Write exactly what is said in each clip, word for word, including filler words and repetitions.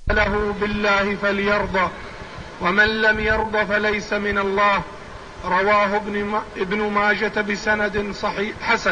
له بالله فليرضى ومن لم يرضى فليس من الله. رواه ابن ماجة بسند صحيح حسن.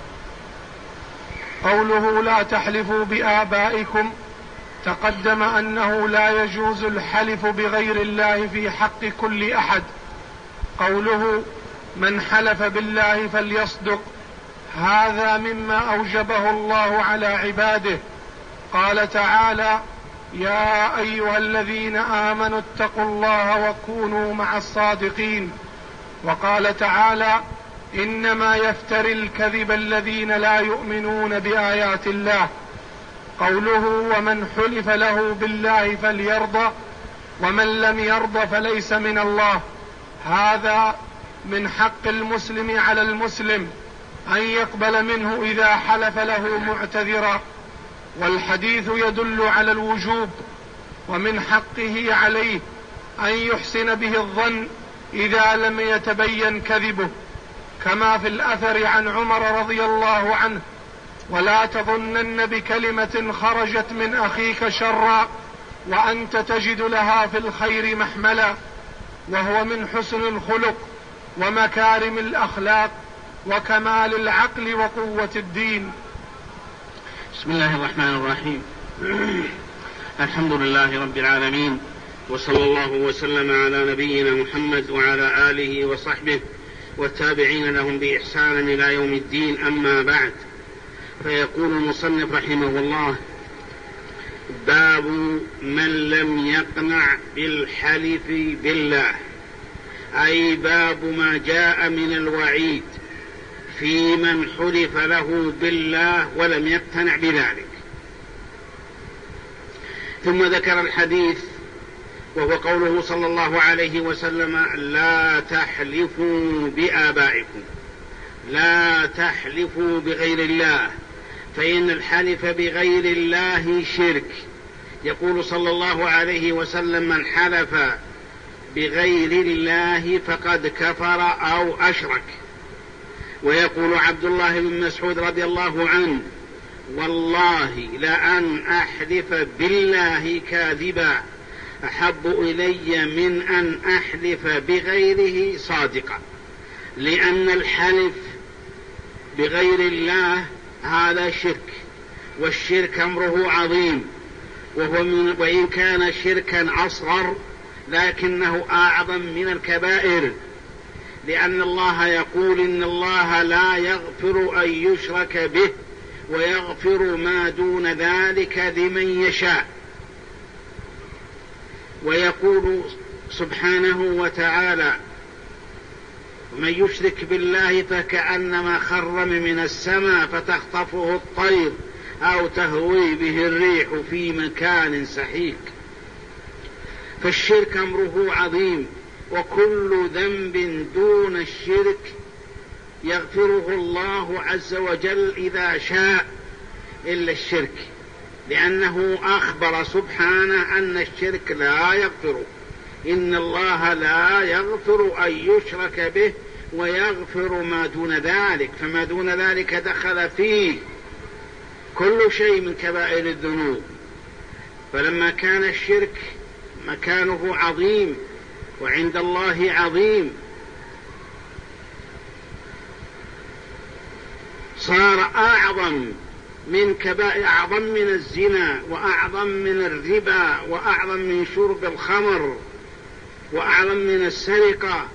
قوله لا تحلفوا بآبائكم، تقدم أنه لا يجوز الحلف بغير الله في حق كل أحد. قوله من حلف بالله فليصدق، هذا مما أوجبه الله على عباده. قال تعالى يا أيها الذين آمنوا اتقوا الله وكونوا مع الصادقين. وقال تعالى إنما يفتري الكذب الذين لا يؤمنون بآيات الله. قوله ومن حلف له بالله فليرضى ومن لم يرضى فليس من الله، هذا من حق المسلم على المسلم أن يقبل منه إذا حلف له معتذرا، والحديث يدل على الوجوب، ومن حقه عليه أن يحسن به الظن إذا لم يتبين كذبه، كما في الأثر عن عمر رضي الله عنه ولا تظنن بكلمة خرجت من أخيك شرا وأنت تجد لها في الخير محملا، وهو من حسن الخلق ومكارم الأخلاق وكمال العقل وقوة الدين. بسم الله الرحمن الرحيم. الحمد لله رب العالمين، وصلى الله وسلم على نبينا محمد وعلى آله وصحبه والتابعين لهم بإحسان إلى يوم الدين. أما بعد، فيقول المصنف رحمه الله: باب من لم يقنع بالحلف بالله، أي باب ما جاء من الوعيد في من حلف له بالله ولم يقتنع بذلك. ثم ذكر الحديث وهو قوله صلى الله عليه وسلم: لا تحلفوا بآبائكم، لا تحلفوا بغير الله، فإن الحلف بغير الله شرك. يقول صلى الله عليه وسلم: من حلف بغير الله فقد كفر أو أشرك. ويقول عبد الله بن مسعود رضي الله عنه: والله لأن أحلف بالله كاذبا أحب إلي من أن أحلف بغيره صادقا. لأن الحلف بغير الله هذا شرك، والشرك أمره عظيم، وهو من وإن كان شركا أصغر لكنه أعظم من الكبائر، لأن الله يقول إن الله لا يغفر أن يشرك به ويغفر ما دون ذلك لمن يشاء. ويقول سبحانه وتعالى: من يشرك بالله فكأنما خر من السماء فتخطفه الطير أو تهوي به الريح في مكان سحيق. فالشرك أمره عظيم، وكل ذنب دون الشرك يغفره الله عز وجل إذا شاء إلا الشرك، لأنه أخبر سبحانه أن الشرك لا يغفر، إن الله لا يغفر أن يشرك به ويغفر ما دون ذلك، فما دون ذلك دخل فيه كل شيء من كبائر الذنوب. فلما كان الشرك مكانه عظيم وعند الله عظيم، صار أعظم من كبائر، أعظم من الزنا، وأعظم من الربا، وأعظم من شرب الخمر، وأعظم من السرقة،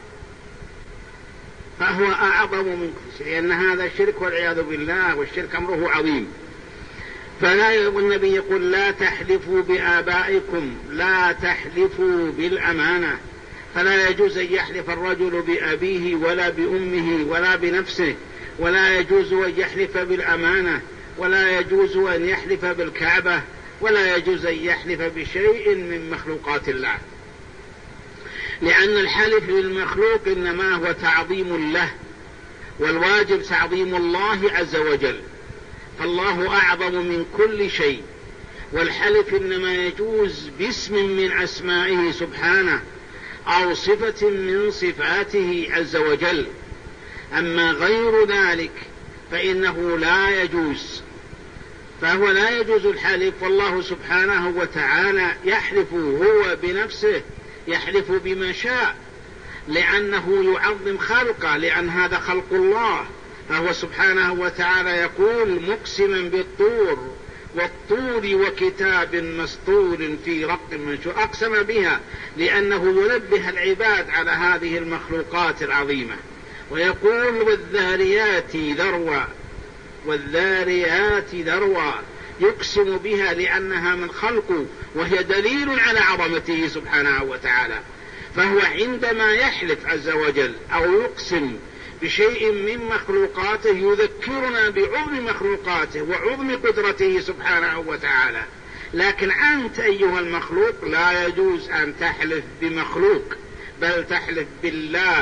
فهو أعظم من كل شيء، لأن هذا شرك والعياذ بالله، والشرك أمره عظيم. فلا والنبي يقول: لا تحلفوا بآبائكم، لا تحلفوا بالأمانة. فلا يجوز أن يحلف الرجل بأبيه ولا بأمه ولا بنفسه، ولا يجوز أن يحلف بالأمانة، ولا يجوز أن يحلف بالكعبة، ولا يجوز أن يحلف بشيء من مخلوقات الله، لأن الحلف بالمخلوق إنما هو تعظيم له، والواجب تعظيم الله عز وجل، فالله أعظم من كل شيء. والحلف إنما يجوز باسم من أسمائه سبحانه أو صفة من صفاته عز وجل، أما غير ذلك فإنه لا يجوز. فهو لا يجوز الحلف، والله سبحانه وتعالى يحلف هو بنفسه، يحلف بما شاء لأنه يعظم خلقه، لأن هذا خلق الله. فهو سبحانه وتعالى يقول مقسما بالطور والطور وكتاب مسطور في رق منشور، أقسم بها لأنه ينبه العباد على هذه المخلوقات العظيمة. ويقول والذاريات ذروا، والذاريات ذروا، يقسم بها لأنها من خلقه وهي دليل على عظمته سبحانه وتعالى. فهو عندما يحلف عز وجل أو يقسم بشيء من مخلوقاته يذكرنا بعظم مخلوقاته وعظم قدرته سبحانه وتعالى. لكن أنت أيها المخلوق لا يجوز أن تحلف بمخلوق، بل تحلف بالله.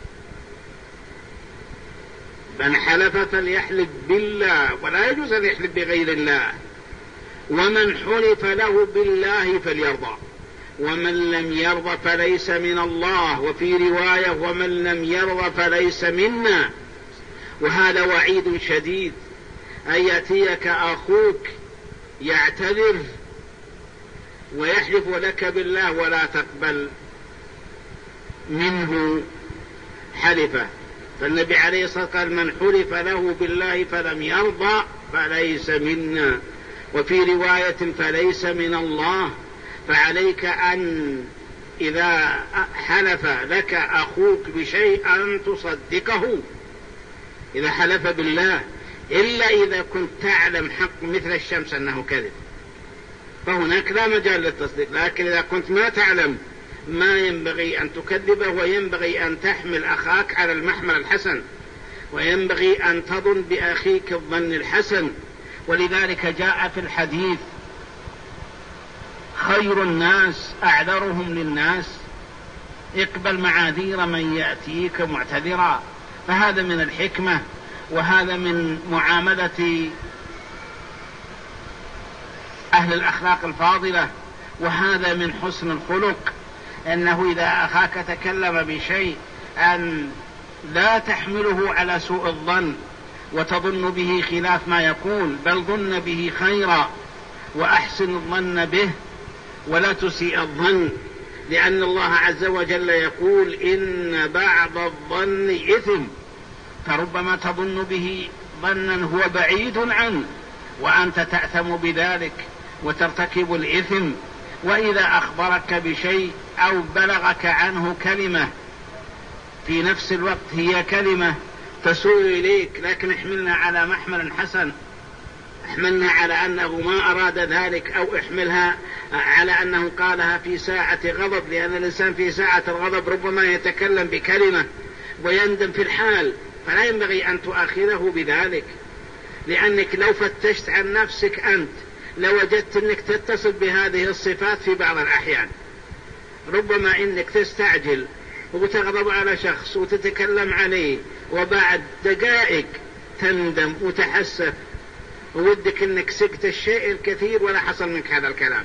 من حلف فليحلف بالله، ولا يجوز أن يحلف بغير الله. ومن حلف له بالله فليرضى، ومن لم يرضى فليس من الله. وفي رواية ومن لم يرضى فليس منا. وهذا وعيد شديد، أن يأتيك أخوك يعتذر ويحلف لك بالله ولا تقبل منه حلفه. فالنبي عليه الصلاة والسلام قال من حلف له بالله فلم يرضى فليس منا، وفي رواية فليس من الله. فعليك أن إذا حلف لك أخوك بشيء أن تصدقه إذا حلف بالله، إلا إذا كنت تعلم حق مثل الشمس أنه كذب، فهناك لا مجال للتصديق. لكن إذا كنت ما تعلم ما ينبغي أن تكذبه، وينبغي أن تحمل أخاك على المحمل الحسن، وينبغي أن تظن بأخيك الظن الحسن. ولذلك جاء في الحديث خير الناس أعذرهم للناس، اقبل معاذير من يأتيك معتذرا. فهذا من الحكمة، وهذا من معاملة أهل الأخلاق الفاضلة، وهذا من حسن الخلق، أنه إذا أخاك تكلم بشيء أن لا تحمله على سوء الظن وتظن به خلاف ما يقول، بل ظن به خيرا وأحسن الظن به ولا تسيء الظن. لأن الله عز وجل يقول إن بعض الظن إثم، فربما تظن به ظنا هو بعيد عنه وأنت تأثم بذلك وترتكب الإثم. وإذا أخبرك بشيء أو بلغك عنه كلمة في نفس الوقت هي كلمة تسوء إليك، لكن احملنا على محمل حسن، احملنا على أنه ما أراد ذلك، أو احملها على أنه قالها في ساعة غضب، لأن الإنسان في ساعة الغضب ربما يتكلم بكلمة ويندم في الحال، فلا ينبغي أن تؤخذه بذلك. لأنك لو فتشت عن نفسك أنت لوجدت أنك تتصل بهذه الصفات في بعض الأحيان. ربما أنك تستعجل وتغضب على شخص وتتكلم عليه، وبعد دقائق تندم وتحسف وودك أنك سكت الشيء الكثير ولا حصل منك هذا الكلام.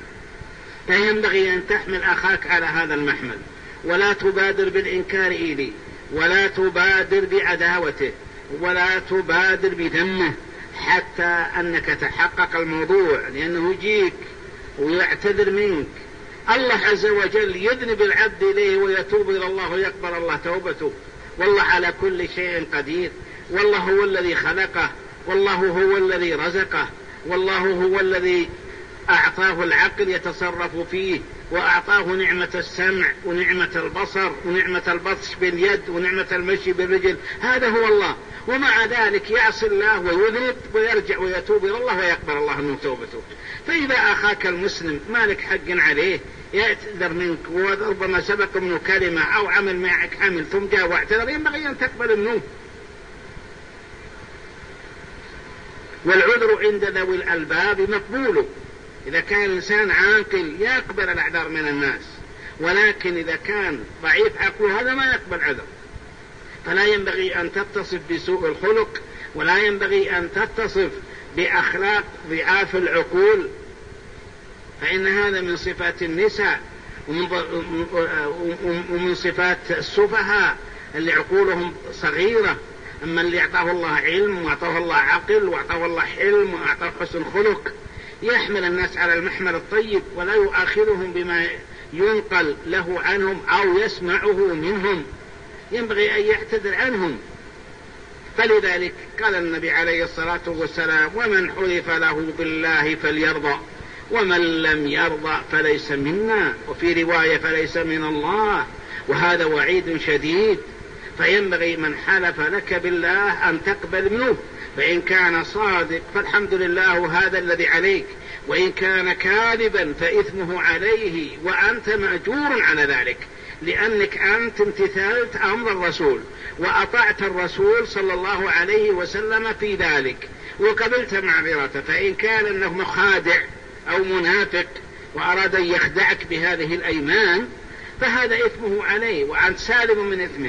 فينبغي أن تحمل أخاك على هذا المحمل، ولا تبادر بالإنكار إليه، ولا تبادر بعداوته، ولا تبادر بذمه، حتى أنك تحقق الموضوع، لأنه يجيك ويعتذر منك. الله عز وجل يذنب العبد إليه ويتوب إلى الله ويقبل الله توبته، والله على كل شيء قدير، والله هو الذي خلقه، والله هو الذي رزقه، والله هو الذي أعطاه العقل يتصرف فيه، وأعطاه نعمة السمع ونعمة البصر ونعمة البطش باليد ونعمة المشي بالرجل. هذا هو الله، ومع ذلك يعصي الله ويذنب ويرجع ويتوب إلى الله ويقبل الله منه توبته. فإذا أخاك المسلم مالك حق عليه يعتذر منك، وربما سبق منه كلمة أو عمل معك عمل ثم جاء واعتذر، ينبغي أن تقبل منه. والعذر عند ذوي الألباب مقبول، إذا كان الإنسان عاقل يقبل الأعذار من الناس، ولكن إذا كان ضعيف عقله هذا ما يقبل عذر. فلا ينبغي أن تتصف بسوء الخلق، ولا ينبغي أن تتصف بأخلاق ضعاف العقول، فإن هذا من صفات النساء ومن صفات السفهاء اللي عقولهم صغيرة. أما اللي أعطاه الله علم وأعطاه الله عقل وأعطاه الله حلم وأعطاه حسن خلق يحمل الناس على المحمل الطيب ولا يؤاخذهم بما ينقل له عنهم أو يسمعه منهم، ينبغي أن يعتذر عنهم. فلذلك قال النبي عليه الصلاة والسلام: ومن حلف له بالله فليرضى ومن لم يرضى فليس منا، وفي رواية فليس من الله، وهذا وعيد شديد. فينبغي من حلف لك بالله أن تقبل منه، فإن كان صادق فالحمد لله هذا الذي عليك، وإن كان كاذبا فإثمه عليه وأنت مأجور على ذلك، لأنك أنت امتثلت أمر الرسول وأطعت الرسول صلى الله عليه وسلم في ذلك وقبلت معذرته. فإن كان أنه مخادع أو منافق وأراد أن يخدعك بهذه الأيمان فهذا إثمه عليه وأنت سالم من إثمه،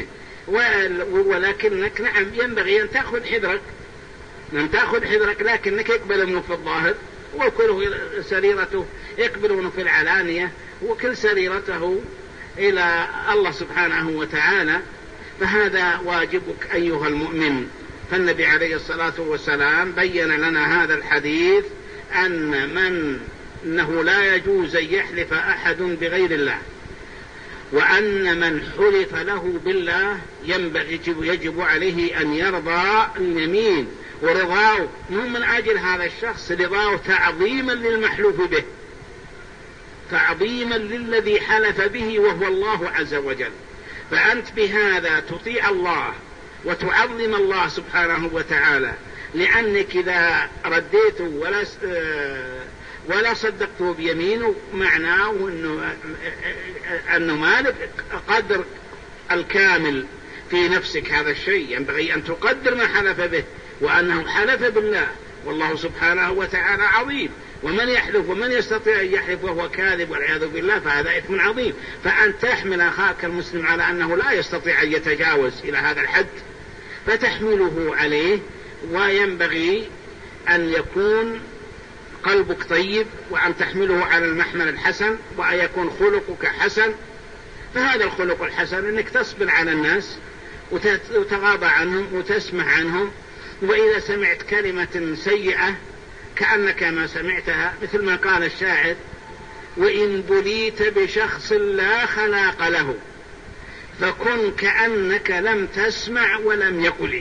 ولكنك نعم ينبغي أن تأخذ حذرك، أن تأخذ حذرك لكنك يقبل منه في الظاهر، وكل سريرته يقبل منه في العلانية، وكل سريرته إلى الله سبحانه وتعالى. فهذا واجبك أيها المؤمن. فالنبي عليه الصلاة والسلام بين لنا هذا الحديث أن من أنه لا يجوز أن يحلف أحد بغير الله، وأن من حلف له بالله ينبغي يجب عليه أن يرضى اليمين، ورضاه من أجل هذا الشخص رضاه تعظيما للمحلوف به، تعظيما للذي حلف به وهو الله عز وجل. فأنت بهذا تطيع الله وتعظم الله سبحانه وتعالى، لأنك إذا رديته ولا ولا صدقته بيمينه معناه أنه, أنه مالك قدر الكامل في نفسك. هذا الشيء ينبغي أن تقدر ما حلف به، وأنه حلف بالله، والله سبحانه وتعالى عظيم. ومن يحلف ومن يستطيع أن يحلف وهو كاذب والعياذ بالله فهذا إثم عظيم. فأن تحمل أخاك المسلم على أنه لا يستطيع أن يتجاوز إلى هذا الحد فتحمله عليه، وينبغي أن يكون قلبك طيب، وأن تحمله على المحمل الحسن، وأن يكون خلقك حسن. فهذا الخلق الحسن أنك تصبر على الناس وتغاضى عنهم وتسمع عنهم، وإذا سمعت كلمة سيئة كأنك ما سمعتها، مثل ما قال الشاعر: وإن بليت بشخص لا خلاق له فكن كأنك لم تسمع ولم يقل.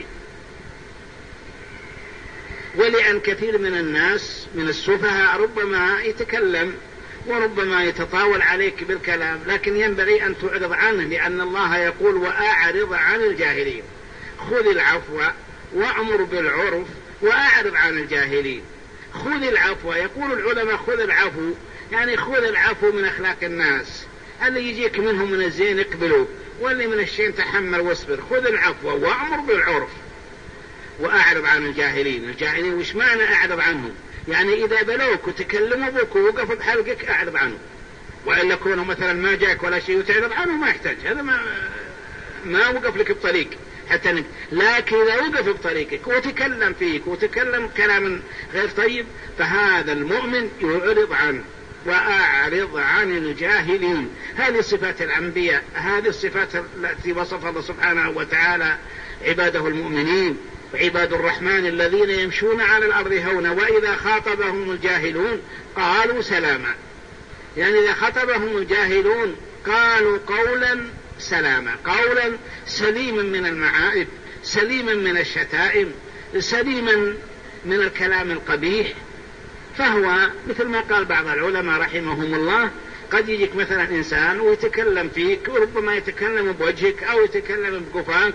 ولأن كثير من الناس من السفهاء ربما يتكلم وربما يتطاول عليك بالكلام، لكن ينبغي أن تعرض عنه، لأن الله يقول: وأعرض عن الجاهلين، خذ العفو وأمر بالعرف وأعرض عن الجاهلين. خذ العفو، يقول العلماء خذ العفو يعني خذ العفو من أخلاق الناس، اللي يجيك منهم من الزين اقبله، واللي من الشين تحمل واصبر. خذ العفو وأمر بالعرف وأعرض عن الجاهلين. الجاهلين وش معنى أعرض عنهم؟ يعني إذا بلوك وتكلموا بك ووقفوا بحلقك أعرض عنه، وإلا كونه مثلا ما جاك ولا شيء وتعرض عنه ما يحتاج، هذا ما ما وقف لك بطريق حتى نك. لكن إذا وقف بطريقك وتكلم فيك وتكلم كلام غير طيب فهذا المؤمن يعرض عنه. وأعرض عن الجاهلين، هذه صفات الأنبياء، هذه الصفات التي وصف الله سبحانه وتعالى عباده المؤمنين. وعباد الرحمن الذين يمشون على الأرض هونا وإذا خاطبهم الجاهلون قالوا سلاما، يعني إذا خاطبهم الجاهلون قالوا قولا سلاما، قولا سليما من المعائب، سليما من الشتائم، سليما من الكلام القبيح. فهو مثل ما قال بعض العلماء رحمهم الله: قد يجيك مثلا إنسان ويتكلم فيك وربما يتكلم بوجهك أو يتكلم بقفاك،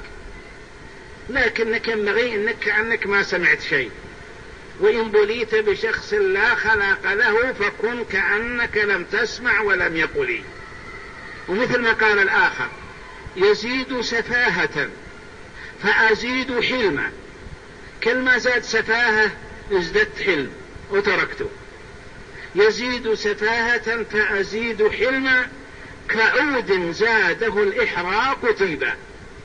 لكنك ينبغي أنك كأنك ما سمعت شيء. وإن بليت بشخص لا خلاق له فكن كأنك لم تسمع ولم يقل. ومثل ما قال الآخر: يزيد سفاهة فأزيد حلما، كل ما زاد سفاهة ازددت حلم وتركته. يزيد سفاهة فأزيد حلما كعود زاده الإحراق طيبا.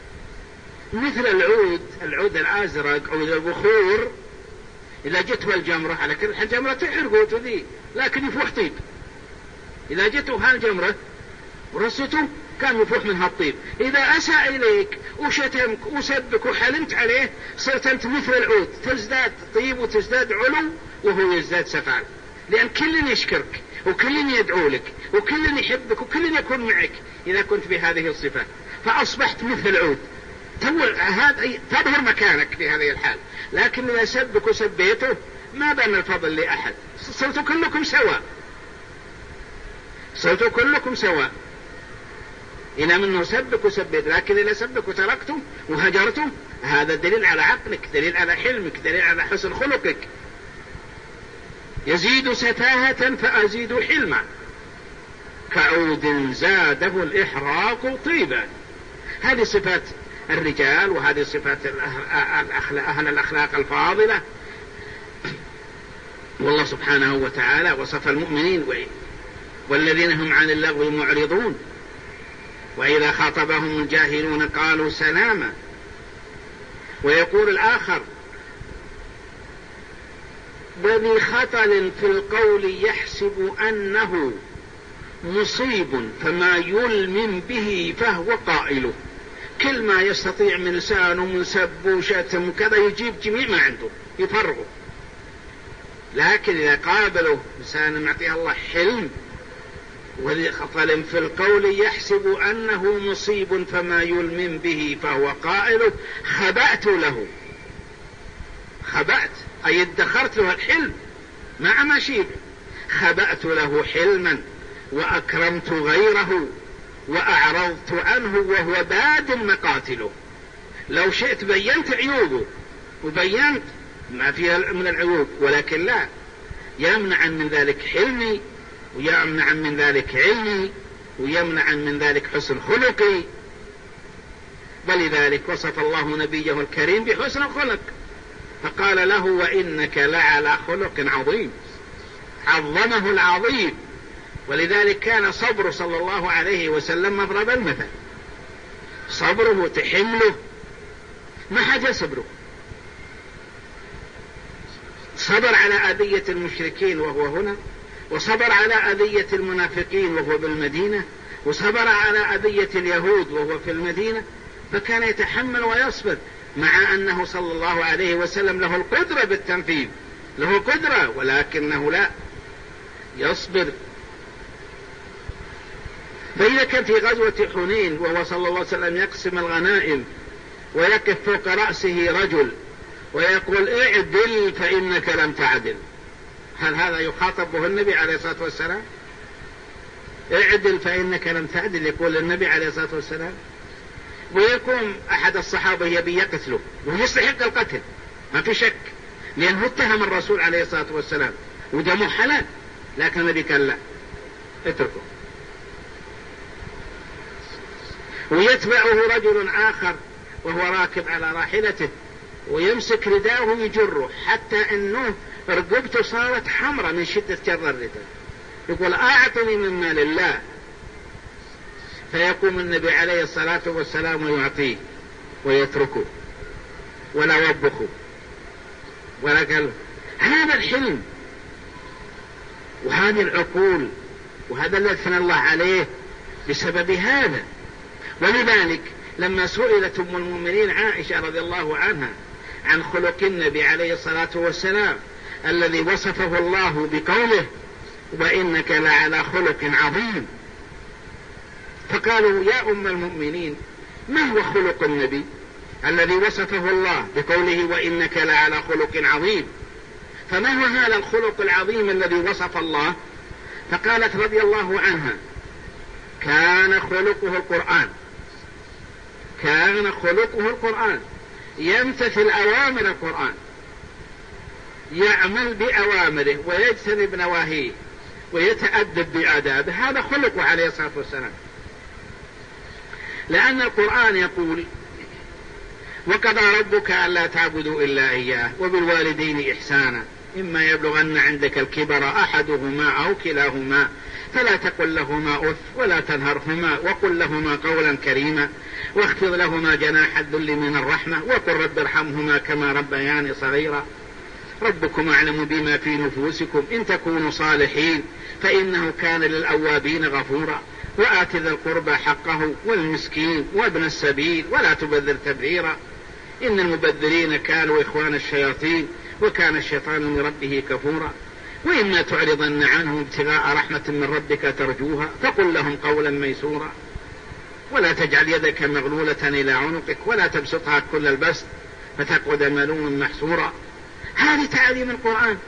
مثل العود العود الأزرق عود البخور، إذا جت الجمرة على كل الجمرة تحرق وتذي، لكن يفوح طيب. إذا جت هالجمرة ورصته كان يفوح منها الطيب. إذا أساء إليك وشتمك وسبك وحلمت عليه صرت أنت مثل العود، تزداد طيب وتزداد علو وهو يزداد سفال، لأن كل يشكرك وكل يدعو لك وكل يحبك وكل يكون معك إذا كنت بهذه الصفة، فأصبحت مثل العود تظهر مكانك في هذه الحال. لكن إذا سبك وسبيته ما بين الفضل لأحد، صرتوا كلكم سواء، صرتوا كلكم سواء إلى منه سبك وسبيت. لكن إذا سبك وتركتم وهجرتم هذا دليل على عقلك، دليل على حلمك، دليل على حسن خلقك. يزيد سفاهة فأزيد حلما، كعود زاده الإحراق طيبا. هذه صفات الرجال، وهذه صفات أهل الأخلاق الفاضلة. والله سبحانه وتعالى وصف المؤمنين والذين هم عن اللغو معرضون وإذا خاطبهم الجاهلون قالوا سلاما. ويقول الآخر وذي خطل في القول يحسب أنه مصيب فما يلمم به فهو قائله. كل ما يستطيع من لسانه من سب وشتم وكذا يجيب جميع ما عنده يفرغه. لكن إذا قابله لسان معطيها الله حلم، وذي خطل في القول يحسب أنه مصيب فما يلمم به فهو قائله خبأت له. خبأت أي ادخرت له الحلم مع مشيب، خبأت له حلما وأكرمت غيره وأعرضت عنه وهو باد مقاتله. لو شئت بينت عيوبه وبينت ما فيها من العيوب، ولكن لا، يمنع من ذلك حلمي ويمنع من ذلك علمي ويمنع من ذلك حسن خلقي. ولذلك وصف الله نبيه الكريم بحسن الخلق فقال له وإنك لعلى خلق عظيم، عظمه العظيم. ولذلك كان صبره صلى الله عليه وسلم مضرب المثل، صبره تحمله ما حاجة صبره. صبر على أذية المشركين وهو هنا، وصبر على أذية المنافقين وهو بالمدينة، وصبر على أذية اليهود وهو في المدينة، فكان يتحمل ويصبر مع أنه صلى الله عليه وسلم له القدرة بالتنفيذ، له قدرة، ولكنه لا يصبر. فإذا كان في غزوة حنين وهو صلى الله عليه وسلم يقسم الغنائم ويقف فوق رأسه رجل ويقول اعدل فإنك لم تعدل، هل هذا يخاطب به النبي عليه الصلاة والسلام؟ اعدل فإنك لم تعدل يقول النبي عليه الصلاة والسلام. ويكون أحد الصحابة يبي يقتله ويستحق القتل ما في شك، لأنه اتهم الرسول عليه الصلاة والسلام ودمه حلال، لكن النبي قال لا اتركه. ويتبعه رجل آخر وهو راكب على راحلته ويمسك رداءه ويجره حتى أنه رقبته صارت حمراء من شدة جر الرداء، يقول أعطني من مال الله، فيقوم النبي عليه الصلاة والسلام ويعطيه ويتركه ولا يوبخه ولا قال. هذا الحلم وهذه العقول وهذا الذي أثنى الله عليه بسبب هذا. ولذلك لما سئلت أم المؤمنين عائشة رضي الله عنها عن خلق النبي عليه الصلاة والسلام الذي وصفه الله بقوله وإنك لعلى خلق عظيم، فقالوا يا أم المؤمنين ما هو خلق النبي الذي وصفه الله بقوله وإنك لعلى خلق عظيم؟ فما هو هذا الخلق العظيم الذي وصف الله؟ فقالت رضي الله عنها كان خلقه القرآن، كان خلقه القرآن، يمتثل أوامر القرآن، يعمل بأوامره ويجتنب نواهيه ويتأدب بآدابه، هذا خلقه عليه الصلاة والسلام. لأن القرآن يقول وقضى ربك ألا تعبدوا إلا إياه وبالوالدين إحسانا إما يبلغن عندك الكبر أحدهما أو كلاهما فلا تقل لهما أف ولا تنهرهما وقل لهما قولا كريما واخفض لهما جناح الذل من الرحمة وقل رب ارحمهما كما ربياني صغيرا ربكم أعلم بما في نفوسكم إن تكونوا صالحين فإنه كان للأوابين غفورا وآت ذا القربى حقه والمسكين وابن السبيل ولا تبذر تبذيرا إن المبذرين كانوا إخوان الشياطين وكان الشيطان لربه كفورا وإما تعرضن عنهم ابتغاء رحمة من ربك ترجوها فقل لهم قولا ميسورا ولا تجعل يدك مغلولة إلى عنقك ولا تبسطها كل البسط فتقعد ملوما محسورا. هذه تعاليم القرآن.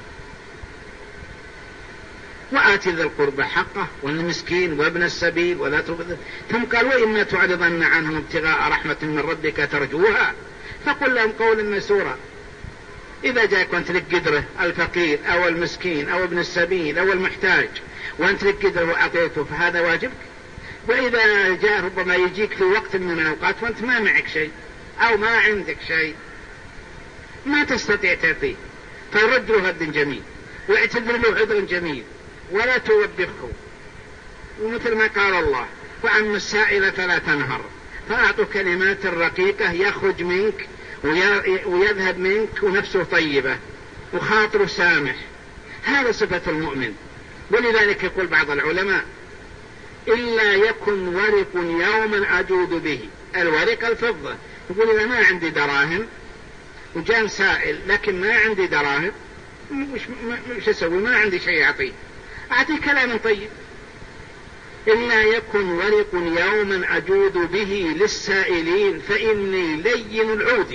وآت ذا القربى حقه والمسكين وابن السبيل ولا تبذر. ثم قال وإما تعرضن عنهم ابتغاء رحمة من ربك ترجوها فقل لهم قولا ميسورا. إذا جاءك وأنت لك قدره الفقير أو المسكين أو ابن السبيل أو المحتاج وأنت لك قدره وأعطيته فهذا واجبك. وإذا جاء ربما يجيك في وقت من الأوقات وأنت ما معك شيء أو ما عندك شيء ما تستطيع تعطيه فرد له رد جميل واعتذر له عذر جميل ولا توبخه. ومثل ما قال الله وأما السائل فلا تنهر فأعطوا كلمات رقيقة يخرج منك ويذهب منك ونفسه طيبة وخاطره سامح. هذا صفة المؤمن. ولذلك يقول بعض العلماء إلا يكن ورق يوما أجود به. الورق الفضة. يقول إذا ما عندي دراهم وجاء سائل لكن ما عندي دراهم مش, مش أسوي ما عندي شيء أعطيه أعطيه كلام طيب. إلا يكن ورق يوما أجود به للسائلين فإني لين العود.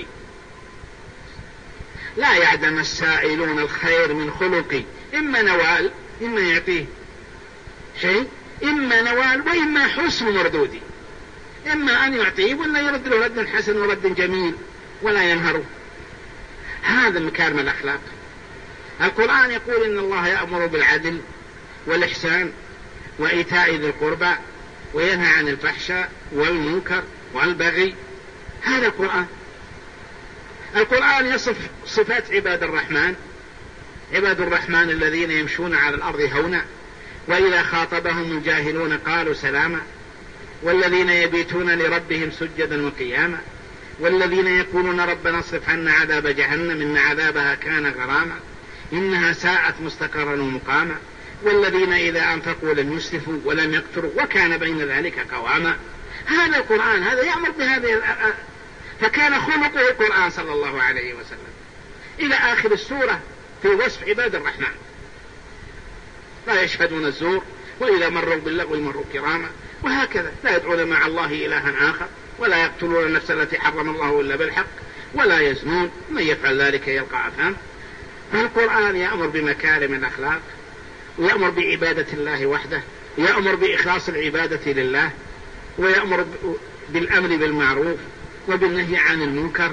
لا يعدم السائلون الخير من خلقي. إما نوال إما يعطيه شيء إما نوال وإما حسن مردودي. إما أن يعطيه ولا يرد له رد حسن ورد جميل ولا ينهره. هذا مكارم الأخلاق. القرآن يقول إن الله يأمر بالعدل والإحسان وإيتاء ذي القربى وينهى عن الفحشاء والمنكر والبغي. هذا القرآن. القرآن يصف صفات عباد الرحمن. عباد الرحمن الذين يمشون على الأرض هونا وإذا خاطبهم الجاهلون قالوا سلاما والذين يبيتون لربهم سجدا وقياما والذين يقولون ربنا اصرف عنا عذاب جهنم إن عذابها كان غراما إنها ساءت مستقرا ومقاما والذين إذا أنفقوا لم يسرفوا ولم يقتروا وكان بين ذلك قواما. هذا القرآن. هذا يأمر بهذه. فكان خلقه القرآن صلى الله عليه وسلم إلى آخر السورة في وصف عباد الرحمن. لا يشهدون الزور وإذا مروا باللغو مروا كراما وهكذا. لا يدعون مع الله إلها آخر ولا يقتلون النفس التي حرم الله إلا بالحق ولا يزنون من يفعل ذلك يلقى أثام. فالقرآن يأمر بمكارم الأخلاق ويأمر بعبادة الله وحده يأمر بإخلاص العبادة لله ويأمر بالأمر بالمعروف وبالنهي عن المنكر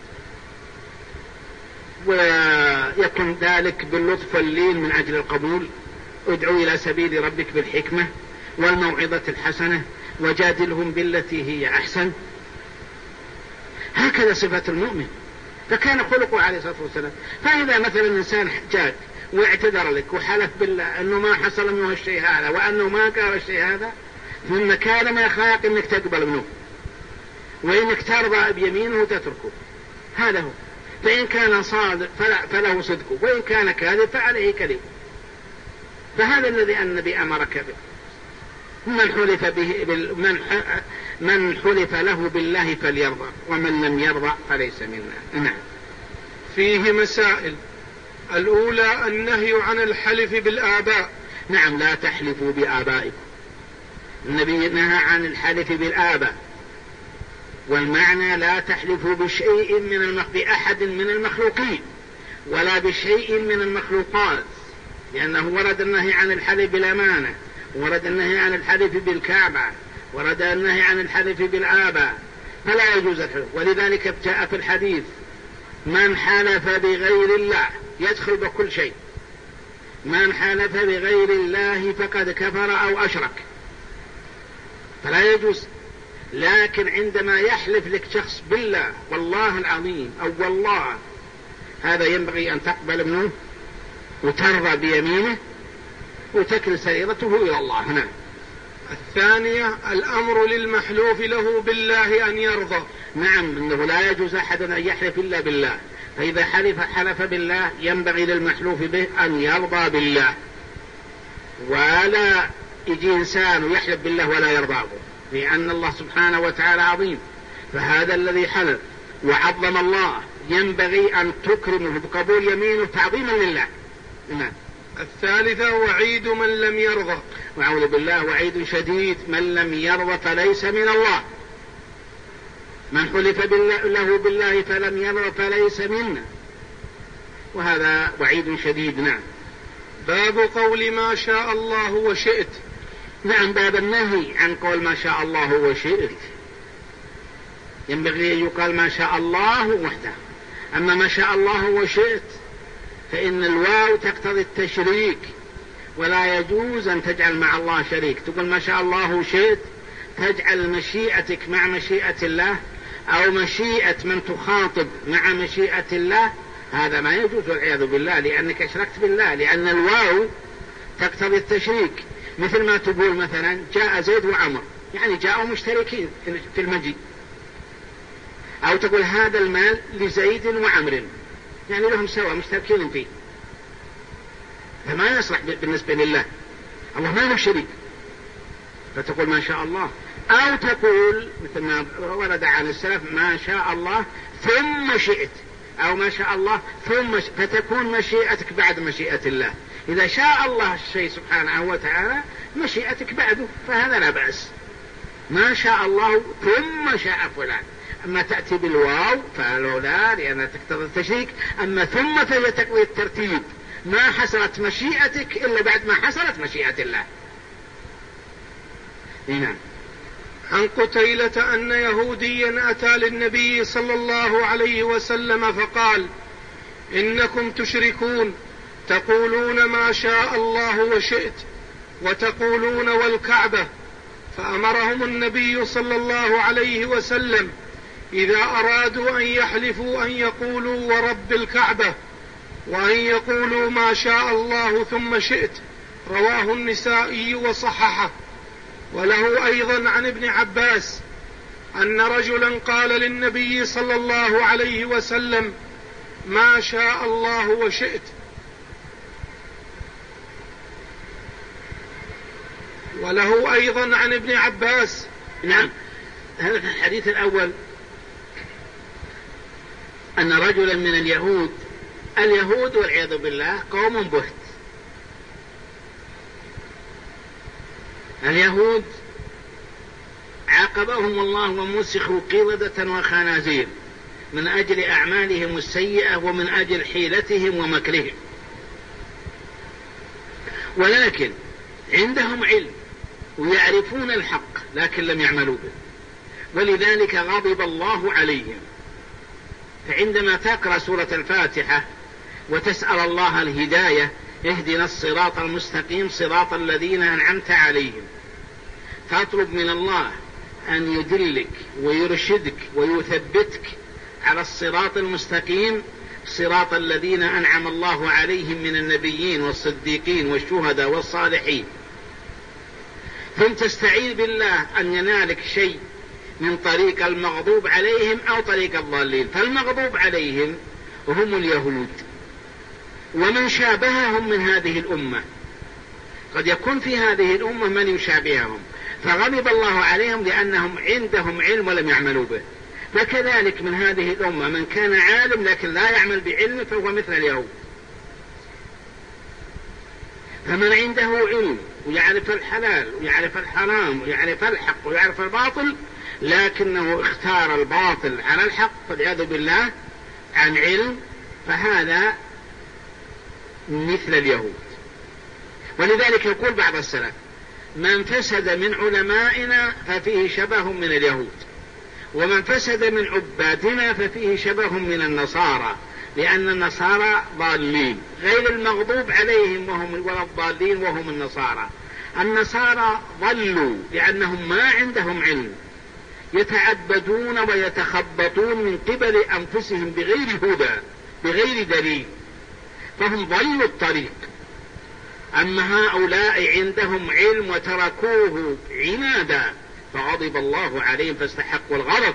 ويكون ذلك باللطف واللين من أجل القبول. ادعو إلى سبيل ربك بالحكمة والموعظة الحسنة وجادلهم بالتي هي أحسن. هكذا صفة المؤمن. فكان خلقه عليه الصلاة والسلام. فإذا مثلا إنسان جاء واعتذر لك وحلف بالله أنه ما حصل منه الشيء هذا وأنه ما قال الشيء هذا من مكان ما يخاق أنك تقبل منه وإنك ترضى بيمينه تتركه. هذا هو. فإن كان صادق فله صدقه وإن كان كاذب فعليه كذب. فهذا الذي النبي أمرك به. من حلف به من من حلف له بالله فليرضى ومن لم يرضى فليس منا. نعم. فيه مسائل. الأولى النهي عن الحلف بالآباء. نعم لا تحلفوا بآبائكم. النبي نهى عن الحلف بالآباء والمعنى لا تحلفوا بشيء من المخ... بأحد من المخلوقين ولا بشيء من المخلوقات لأنه ورد النهي عن الحلف بالأمانة ورد النهي عن الحلف بالكعبة ورد النهي عن الحلف بالآباء فلا يجوز الحلف. ولذلك جاء في الحديث من حلف بغير الله يدخل بكل شيء. من حلف بغير الله فقد كفر أو أشرك فلا يجوز. لكن عندما يحلف لك شخص بالله والله العظيم أو والله هذا ينبغي أن تقبل منه وترضى بيمينه وتكل سريرته إلى الله. هنا. الثانية الأمر للمحلوف له بالله أن يرضى. نعم إنه لا يجوز أحد أن يحلف إلا بالله. فإذا حلف حلف بالله ينبغي للمحلوف به أن يرضى بالله ولا يجي إنسان ويحلف بالله ولا يرضاه، لأن الله سبحانه وتعالى عظيم، فهذا الذي حلف وعظم الله ينبغي أن تكرمه بقبول يمينه تعظيما لله. نعم. الثالثة وعيد من لم يرضى. وأعوذ بالله وعيد شديد، من لم يرضى فليس من الله، من حلف بالله له بالله فلم يرضى فليس منا، وهذا وعيد شديد. نعم. باب قول ما شاء الله وشئت. نعم، باب النهي عن قول ما شاء الله وشئت. ينبغي أن يقال ما شاء الله وحده، أما ما شاء الله وشئت فإن الواو تقتضي التشريك، ولا يجوز أن تجعل مع الله شريك. تقول ما شاء الله وشئت تجعل مشيئتك مع مشيئة الله، أو مشيئة من تخاطب مع مشيئة الله، هذا ما يجوز والعياذ بالله، لأنك أشركت بالله، لأن الواو تقتضي التشريك. مثل ما تقول مثلا جاء زيد وعمر، يعني جاءوا مشتركين في المجيء، أو تقول هذا المال لزيد وعمر، يعني لهم سوا مشتركين فيه، فما يصلح بالنسبة لله، الله ما له شريك، فتقول ما شاء الله. أو تقول مثل ما ورد عن السلف ما شاء الله ثم شئت، أو ما شاء الله ثم ش... فتكون مشيئتك بعد مشيئة الله. إذا شاء الله الشيء سبحانه وتعالى مشيئتك بعده، فهذا لا بأس. ما شاء الله ثم شاء فلان، أما تأتي بالواو فلولا لأنها تقتضي التشريك، أما ثم فهي تقضي الترتيب، ما حصلت مشيئتك إلا بعد ما حصلت مشيئة الله. هنا عن قتيلة أن يهوديا أتى للنبي صلى الله عليه وسلم فقال إنكم تشركون، تقولون ما شاء الله وشئت، وتقولون والكعبة. فأمرهم النبي صلى الله عليه وسلم إذا أرادوا أن يحلفوا أن يقولوا ورب الكعبة، وأن يقولوا ما شاء الله ثم شئت. رواه النسائي وصححه. وله أيضا عن ابن عباس أن رجلا قال للنبي صلى الله عليه وسلم ما شاء الله وشئت. وله أيضا عن ابن عباس. نعم. هذا الحديث الأول أن رجلا من اليهود، اليهود والعياذ بالله قوم بهت. اليهود عاقبهم الله ومسخوا قردة وخنازير من أجل أعمالهم السيئة ومن أجل حيلتهم ومكرهم، ولكن عندهم علم ويعرفون الحق لكن لم يعملوا به، ولذلك غضب الله عليهم. فعندما تقرأ سورة الفاتحة وتسأل الله الهداية، اهدنا الصراط المستقيم صراط الذين أنعمت عليهم، تطلب من الله أن يدلك ويرشدك ويثبتك على الصراط المستقيم، صراط الذين أنعم الله عليهم من النبيين والصديقين والشهداء والصالحين. ثم تستعين بالله أن ينالك شيء من طريق المغضوب عليهم أو طريق الضالين. فالمغضوب عليهم هم اليهود ومن شابههم من هذه الأمة، قد يكون في هذه الأمة من يشابههم، فغضب الله عليهم لأنهم عندهم علم ولم يعملوا به. فكذلك من هذه الأمة من كان عالم لكن لا يعمل بعلمه فهو مثل اليهود. فمن عنده علم ويعرف الحلال ويعرف الحرام ويعرف الحق ويعرف الباطل لكنه اختار الباطل على الحق والعياذ بالله عن علم، فهذا مثل اليهود. ولذلك يقول بعض السلف من فسد من علمائنا ففيه شبه من اليهود، ومن فسد من عبادنا ففيه شبه من النصارى، لأن النصارى ضالين غير المغضوب عليهم وهم ولا الضالين وهم النصارى. النصارى ضلوا لأنهم ما عندهم علم، يتعبدون ويتخبطون من قبل أنفسهم بغير هدى بغير دليل، فهم ضلوا الطريق. أما هؤلاء عندهم علم وتركوه عنادا فغضب الله عليهم فاستحقوا الغضب.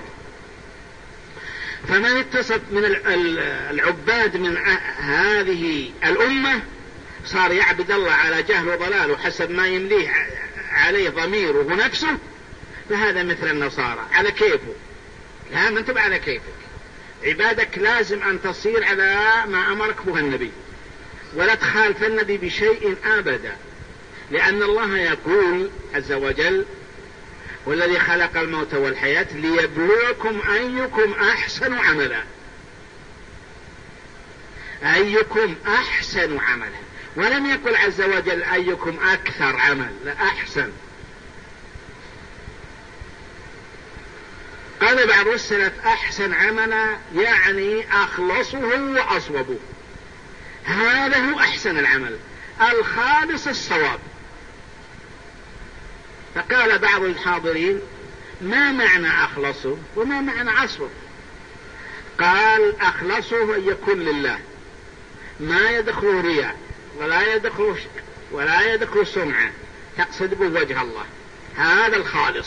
فمن اتصف من العباد من هذه الأمة صار يعبد الله على جهل وضلال وحسب ما يمليه عليه ضميره نفسه فهذا مثل النصارى على كيفه. لا، ما انت على كيفك. عبادك لازم أن تصير على ما أمرك به النبي، ولا تخالف النبي بشيء أبدا، لأن الله يقول عز وجل: والذي خلق الموت والحياة ليبلوكم أيكم أحسن عملا. أيكم أحسن عملا، ولم يقل عز وجل أيكم أكثر عمل، لا، أحسن. قال بعض السلف: أحسن عملا يعني أخلصه وأصوبه، هذا هو أحسن العمل، الخالص الصواب. فقال بعض الحاضرين: ما معنى أخلصه وما معنى أصوب؟ قال: أخلصه أن يكون لله، ما يدخل رياء ولا يدخل ولا يدخل سمعة، تقصد به وجه الله، هذا الخالص،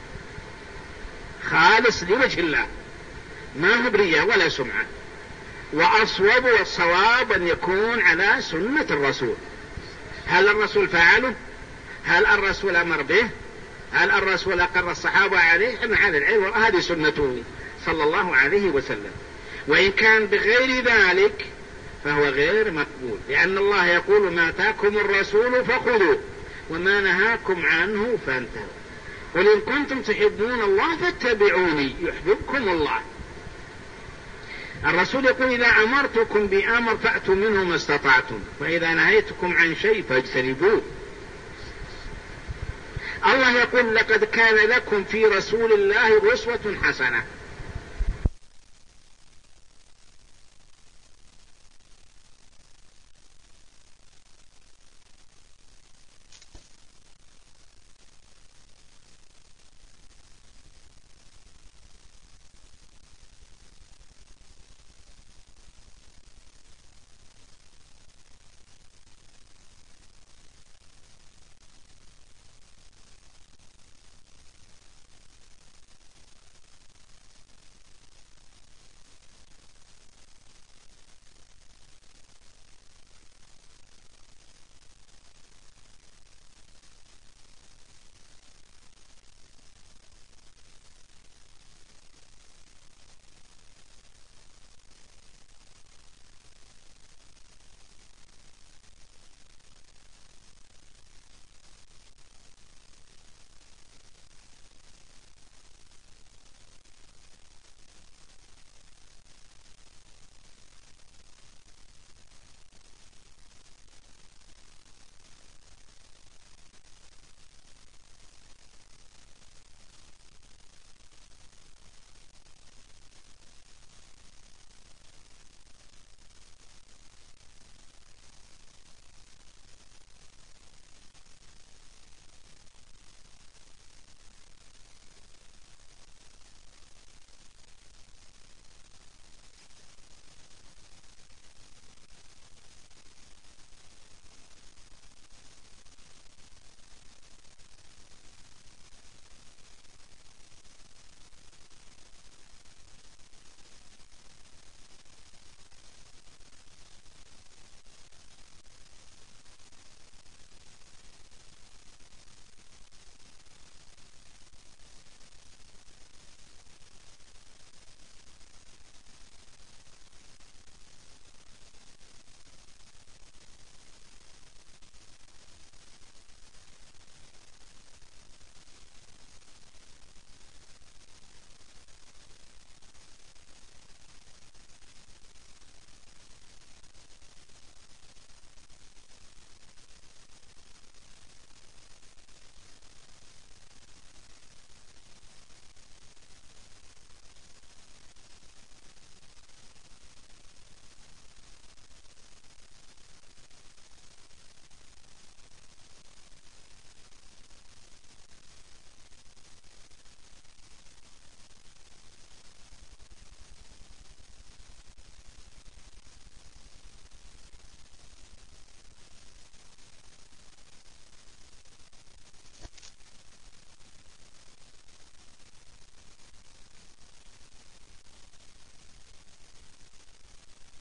خالص لوجه الله، ما هو برياء ولا سمعة. وأصوب والصواب أن يكون على سنة الرسول. هل الرسول فعله؟ هل الرسول أمر به؟ هل الرسول أقر الصحابة عليه؟ أن هذا العلم هذه سنته صلى الله عليه وسلم. وإن كان بغير ذلك فهو غير مقبول، لأن الله يقول: ما آتاكم الرسول فخذوه وما نهاكم عنه فانتهوا، قل إن كنتم تحبون الله فاتبعوني يحببكم الله. الرسول يقول: إذا أمرتكم بأمر فأتوا منه ما استطعتم، وإذا نهيتكم عن شيء فاجتنبوه. الله يقول: لقد كان لكم في رسول الله أسوة حسنة.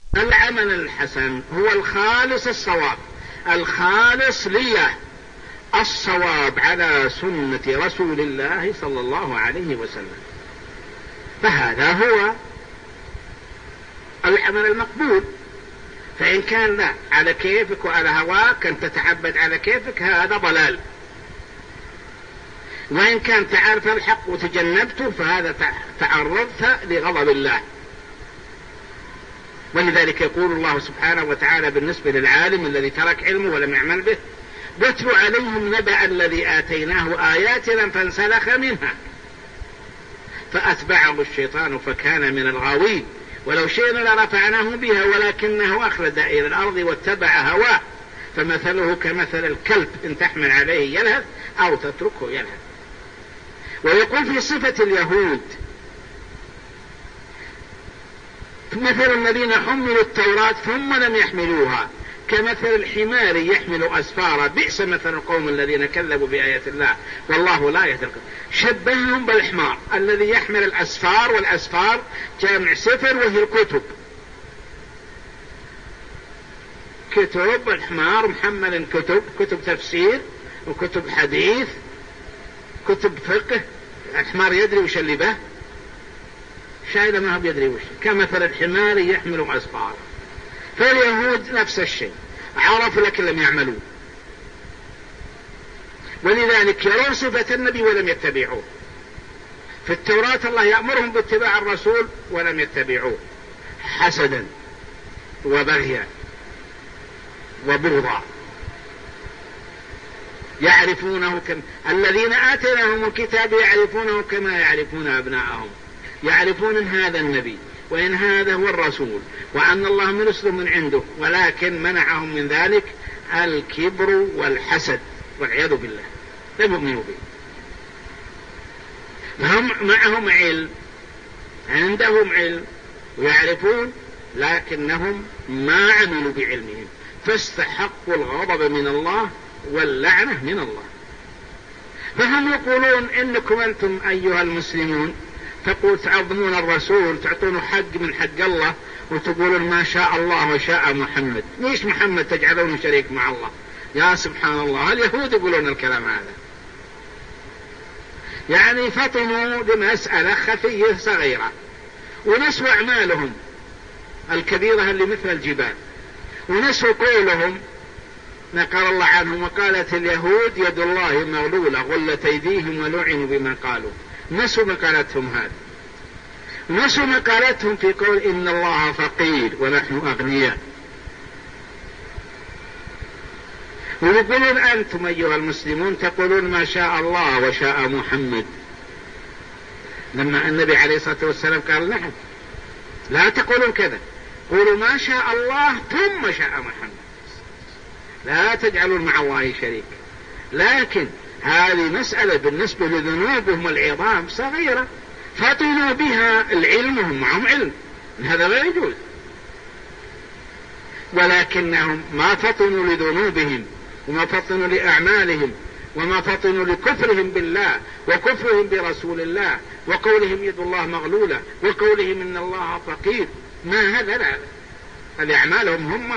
العمل الحسن هو الخالص الصواب، الخالص لله، الصواب على سنة رسول الله صلى الله عليه وسلم، فهذا هو العمل المقبول. فإن كان لا على كيفك وعلى هواك أن تتعبد على كيفك هذا ضلال، وإن كان تعرف الحق وتجنبته فهذا تعرضت لغضب الله. ولذلك يقول الله سبحانه وتعالى بالنسبة للعالم الذي ترك علمه ولم يعمل به: واتل عليهم نبأ الذي آتيناه آياتنا فانسلخ منها فأتبعه الشيطان فكان من الغاوين ولو شئنا لرفعناه بها ولكنه أخلد إلى الأرض واتبع هواه فمثله كمثل الكلب إن تحمل عليه يلهث أو تتركه يلهث. ويقول في صفة اليهود: مثل الذين حملوا التوراة ثم لم يحملوها كمثل الحمار يحمل أسفارا بئس مثل القوم الذين كذبوا بآيات الله والله لا يهدي القوم. شبههم بالحمار الذي يحمل الأسفار، والأسفار جمع سفر وهي الكتب، كتب الحمار محمل كتب، كتب تفسير وكتب حديث، كتب فقه. الحمار يدري وش اللي به؟ شايله ما هو بيدري وش، كمثل الحمار يحمل أسفار. فاليهود نفس الشيء، عرفوا لكن لم يعملوا، ولذلك يرون صفة النبي ولم يتبعوه. في التوراة الله يأمرهم باتباع الرسول ولم يتبعوه حسدا وبغيا وبغضا. يعرفونه كم الذين آتيناهم الكتاب يعرفونه كما يعرفون أبناءهم، يعرفون إن هذا النبي وإن هذا هو الرسول وأن الله مرسل من عنده، ولكن منعهم من ذلك الكبر والحسد والعياذ بالله، لم يؤمنوا به. هم معهم علم، عندهم علم ويعرفون، لكنهم ما عملوا بعلمهم فاستحقوا الغضب من الله واللعنة من الله. فهم يقولون إنكم أنتم أيها المسلمون تقول تعظمون الرسول، تعطونه حق من حق الله، وتقولون ما شاء الله وشاء محمد. ليش محمد تجعلونه شريك مع الله؟ يا سبحان الله، اليهود يقولون الكلام هذا، يعني فطنوا لمسألة خفية صغيرة ونسوا أعمالهم الكبيرة اللي مثل الجبال، ونسوا قولهم ما قال الله عنهم: وقالت اليهود يد الله مغلولة غلت أيديهم ولعنوا بما قالوا. نسوا مقالتهم هذه، نسوا مقالتهم في قول إن الله فقير ونحن أغنياء. ويقولون أنتم أيها المسلمون تقولون ما شاء الله وشاء محمد، لما النبي عليه الصلاة والسلام قال نعم لا تقولون كذا، قولوا ما شاء الله ثم شاء محمد، لا تجعلون مع الله شريك. لكن هذه مسألة بالنسبة لذنوبهم العظام صغيرة فطنوا بها العلم وهم معهم علم، هذا لا يجوز. ولكنهم ما فطنوا لذنوبهم وما فطنوا لأعمالهم وما فطنوا لكفرهم بالله وكفرهم برسول الله وقولهم يد الله مغلولة وقولهم إن الله فقير، ما هذا، لا، هذه أعمالهم هم.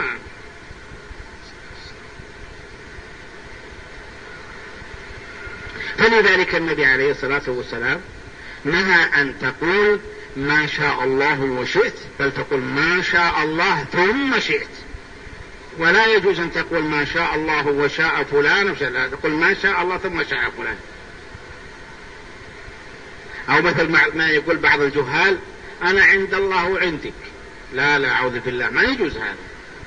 فلذلك النبي عليه الصلاة والسلام نهى أن تقول ما شاء الله وشئت، بل تقول ما شاء الله ثم شئت. ولا يجوز أن تقول ما شاء الله وشاء فلان وشاء، تقول ما شاء الله ثم شاء فلان. أو مثل ما يقول بعض الجهال أنا عند الله وعندك، لا لا أعوذ بالله، ما يجوز هذا،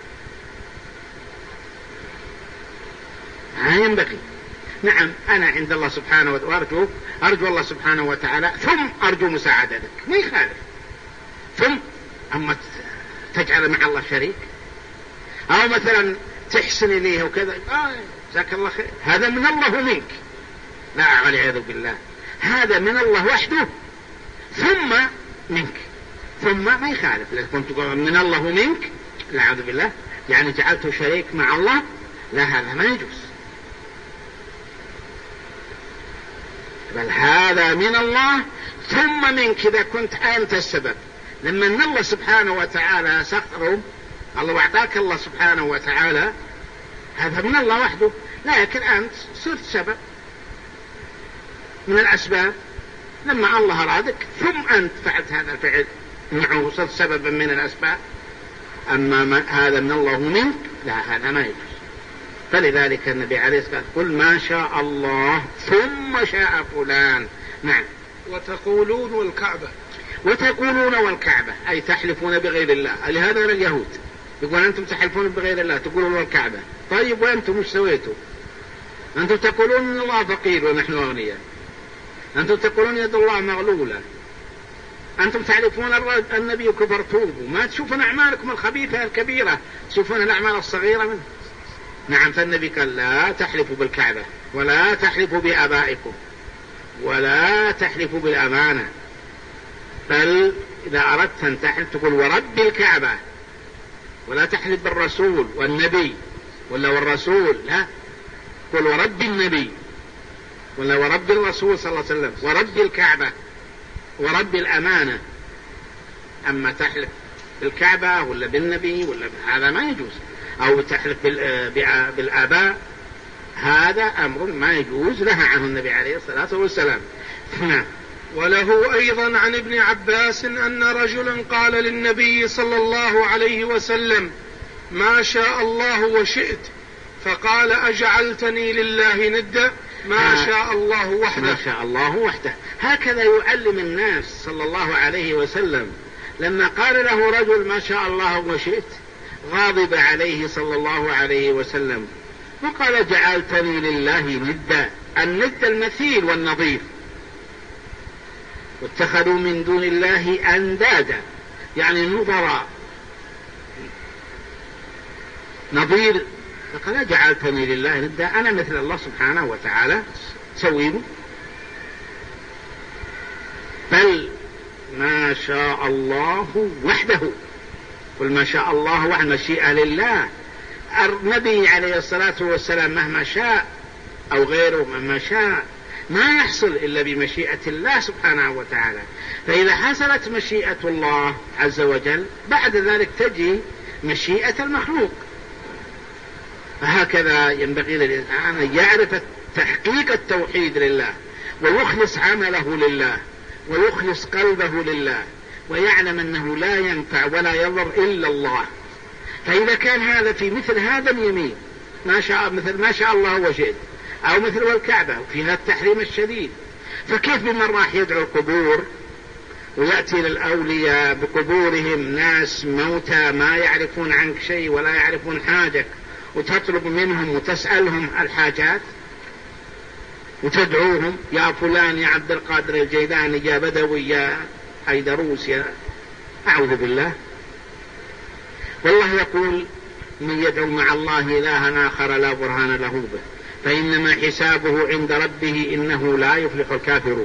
ما ينبغي. نعم أنا عند الله سبحانه وتعالى وأرجو أرجو الله سبحانه وتعالى ثم أرجو مساعدتك، ما يخالف. ثم أما تجعل مع الله شريك، أو مثلا تحسن إليه وكذا، آه جزاك الله خير، هذا من الله منك، لا والعياذ بالله، هذا من الله وحده ثم منك، ثم ما يخالف. لو كنت تقول من الله منك، لا أعوذ بالله، يعني جعلته شريك مع الله، لا هذا ما يجوز، بل هذا من الله ثم منك إذا كنت أنت السبب. لما أن الله سبحانه وتعالى سخره، الله أعطاك الله سبحانه وتعالى، هذا من الله وحده، لكن أنت صرت سبب من الأسباب، لما الله أرادك ثم أنت فعلت هذا الفعل معه صرت سببا من الأسباب. أما ما هذا من الله منك لا، هذا ما يجوز. فلذلك النبي عليه الصلاة والسلام قل ما شاء الله ثم شاء فلان. نعم. وتقولون والكعبة، وتقولون والكعبة أي تحلفون بغير الله. لهذا اليهود يقول أنتم تحلفون بغير الله تقولون والكعبة. طيب وأنتم مش سويتوا؟ أنتم تقولون إن الله فقير ونحن أغنياء، أنتم تقولون يد الله مغلولة، أنتم تعرفون النبي وكفرتوه، ما تشوفون أعمالكم الخبيثة الكبيرة، تشوفون الأعمال الصغيرة منه. نعم. فالنبي قال لا تحلفوا بالكعبة ولا تحلفوا بآبائكم ولا تحلفوا بالأمانة، بل إذا أردت أن تحلف تقول ورب الكعبة، ولا تحلف بالرسول والنبي ولا والرسول، لا، قل ورب النبي ولا ورب الرسول صلى الله عليه وسلم ورب الكعبة ورب الأمانة. أما تحلف بالكعبة ولا بالنبي ولا هذا ما يجوز، أو تحلف بالآباء، هذا أمر ما يجوز، نهى عنه النبي عليه الصلاة والسلام. وله أيضا عن ابن عباس أن رجلا قال للنبي صلى الله عليه وسلم ما شاء الله وشئت، فقال أجعلتني لله ندا؟ ما شاء الله وحده. ما شاء الله وحده. هكذا يعلم الناس صلى الله عليه وسلم. لما قال له رجل ما شاء الله وشئت غاضب عليه صلى الله عليه وسلم وقال جعلتني لله ندا. الند المثيل والنظير. واتخذوا من دون الله أندادا يعني نظراء نظير. فقال جعلتني لله ندا، أنا مثل الله سبحانه وتعالى سويه. بل ما شاء الله وحده. قل ما شاء الله وحده، مشيئة لله. النبي عليه الصلاة والسلام مهما شاء أو غيره مهما شاء ما يحصل إلا بمشيئة الله سبحانه وتعالى. فإذا حصلت مشيئة الله عز وجل بعد ذلك تجي مشيئة المخلوق. فهكذا ينبغي للإنسان أن يعرف تحقيق التوحيد لله ويخلص عمله لله ويخلص قلبه لله ويعلم أنه لا ينفع ولا يضر إلا الله. فإذا كان هذا في مثل هذا اليمين ما شاء مثل ما شاء الله وشئت أو مثل والكعبة فيها التحريم الشديد، فكيف بمن راح يدعو القبور ويأتي للأولياء بقبورهم ناس موتى ما يعرفون عنك شيء ولا يعرفون حاجك وتطلب منهم وتسألهم الحاجات وتدعوهم يا فلان يا عبد القادر الجيلاني يا بدوي يا حيدروس يا أعوذ بالله. والله يقول من يدعو مع الله إلها آخر لا برهان له به فإنما حسابه عند ربه إنه لا يفلح الكافرون.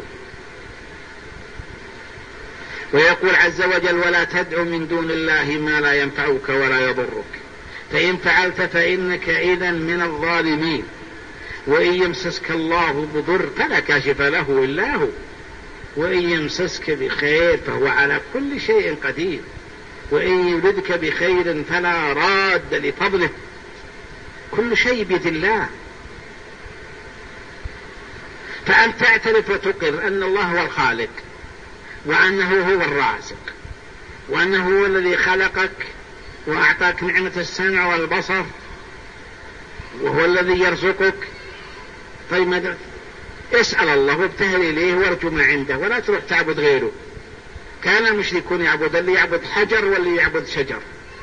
ويقول عز وجل ولا تدع من دون الله ما لا ينفعك ولا يضرك فإن فعلت فإنك إذا من الظالمين وإن يمسسك الله بضر فلا كاشف له إلا هو وإن يمسسك بخير فهو على كل شيء قدير وإن يردك بخير فلا راد لفضله. كل شيء بيد الله. فأن تعترف وتقر أن الله هو الخالق وأنه هو الرازق وأنه هو الذي خلقك وأعطاك نعمة السمع والبصر وهو الذي يرزقك. طيب ماذا؟ اسأل الله وابتهل إليه وارجو ما عنده ولا تروح تعبد غيره. كان المشركون يعبد اللي يعبد حجر واللي يعبد شجر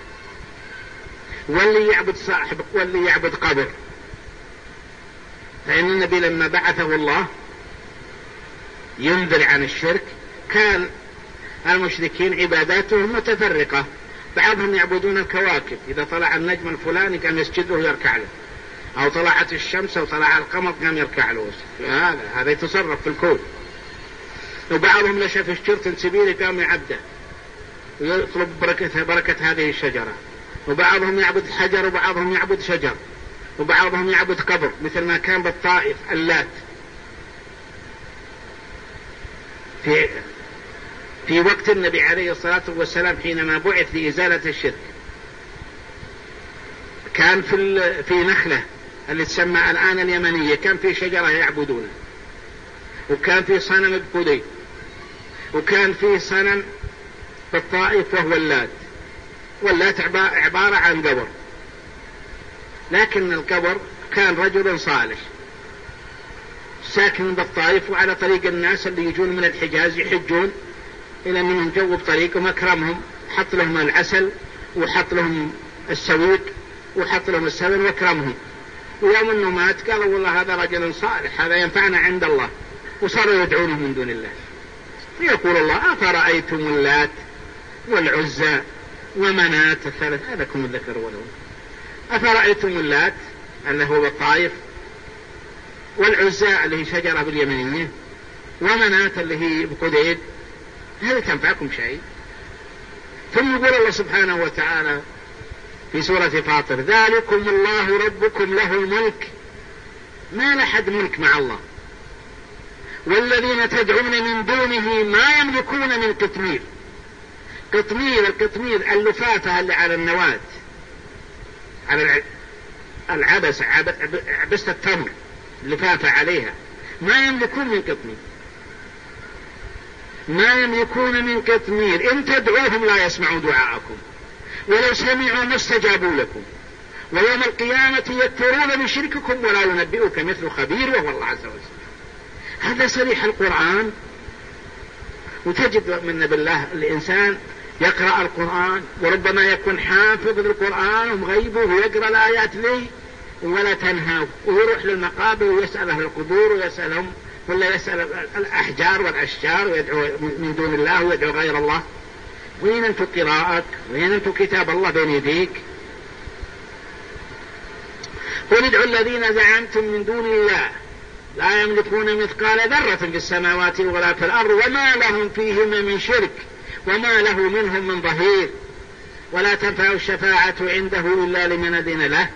واللي يعبد صاحب واللي يعبد قبر. فإن النبي لما بعثه الله ينذر عن الشرك كان المشركين عباداتهم متفرقة. بعضهم يعبدون الكواكب، إذا طلع النجم الفلاني كان يسجد له يركع له، أو طلعت الشمس أو طلع القمر كان يركع له. هذا هذا يتصرف في الكون. وبعضهم لشف الشرط سبيل قام يعبده ويطلب بركة بركة هذه الشجرة. وبعضهم يعبد حجر وبعضهم يعبد شجر وبعضهم يعبد قبر مثل ما كان بالطائف اللات. في في وقت النبي عليه الصلاة والسلام حينما بعث لإزالة الشرك كان في في نخلة اللي تسمى الآن اليمنية، كان في شجرة يعبدونه، وكان في صنم بقدي، وكان في صنم بالطائف وهو اللات. واللات عبارة عن قبر، لكن القبر كان رجل صالح ساكن بالطائف، وعلى طريق الناس اللي يجون من الحجاز يحجون إلى من جو بطريقهم، أكرمهم، حط لهم العسل وحط لهم السويق وحط لهم السمن واكرمهم. ويوم انه مات قالوا والله هذا رجل صالح، هذا ينفعنا عند الله، وصاروا يدعونه من دون الله. فيقول الله: أفرأيتم اللات والعزى ومناة الثالث ألكم الذكر والأنثى. أفرأيتم اللات اللي هو بالطائف، والعزى اللي هي شجرة باليمنية، ومناة اللي هي بقديد، هل تنفعكم شيء؟ ثم يقول الله سبحانه وتعالى في سورة فاطر: ذلكم الله ربكم له الملك. ما لحد ملك مع الله. والذين تدعون من دونه ما يملكون من قطمير. قطمير، القطمير اللفافة اللي على النواة، على العبس، عبسة التمر لفافة عليها، ما يملكون من قطمير. ما يملكون من قطمير. إن تدعوهم لا يسمعوا دعاءكم، ولو سمعوا ما استجابوا لكم، ويوم القيامة يكفرون من شرككم ولا ينبئك مثل خبير وهو الله عز وجل. هذا صريح القرآن. وتجد من بالله الإنسان يقرأ القرآن، وربما يكون حافظ للقرآن ومغيبه ويقرأ الآيات لي ولا تنهى، ويروح للمقابر ويسأل أهل القبور ويسألهم، ولا يسأل الأحجار والأشجار ويدعو من دون الله ويدعو غير الله. وين أنت قراءك؟ وين أنت كتاب الله بين يديك؟ قل ادعوا الذين زعمتم من دون الله لا يملكون مثقال ذرة في السماوات ولا في الأرض وما لهم فيهما من شرك وما له منهم من ظهير ولا تنفع الشفاعة عنده إلا لمن أذن له.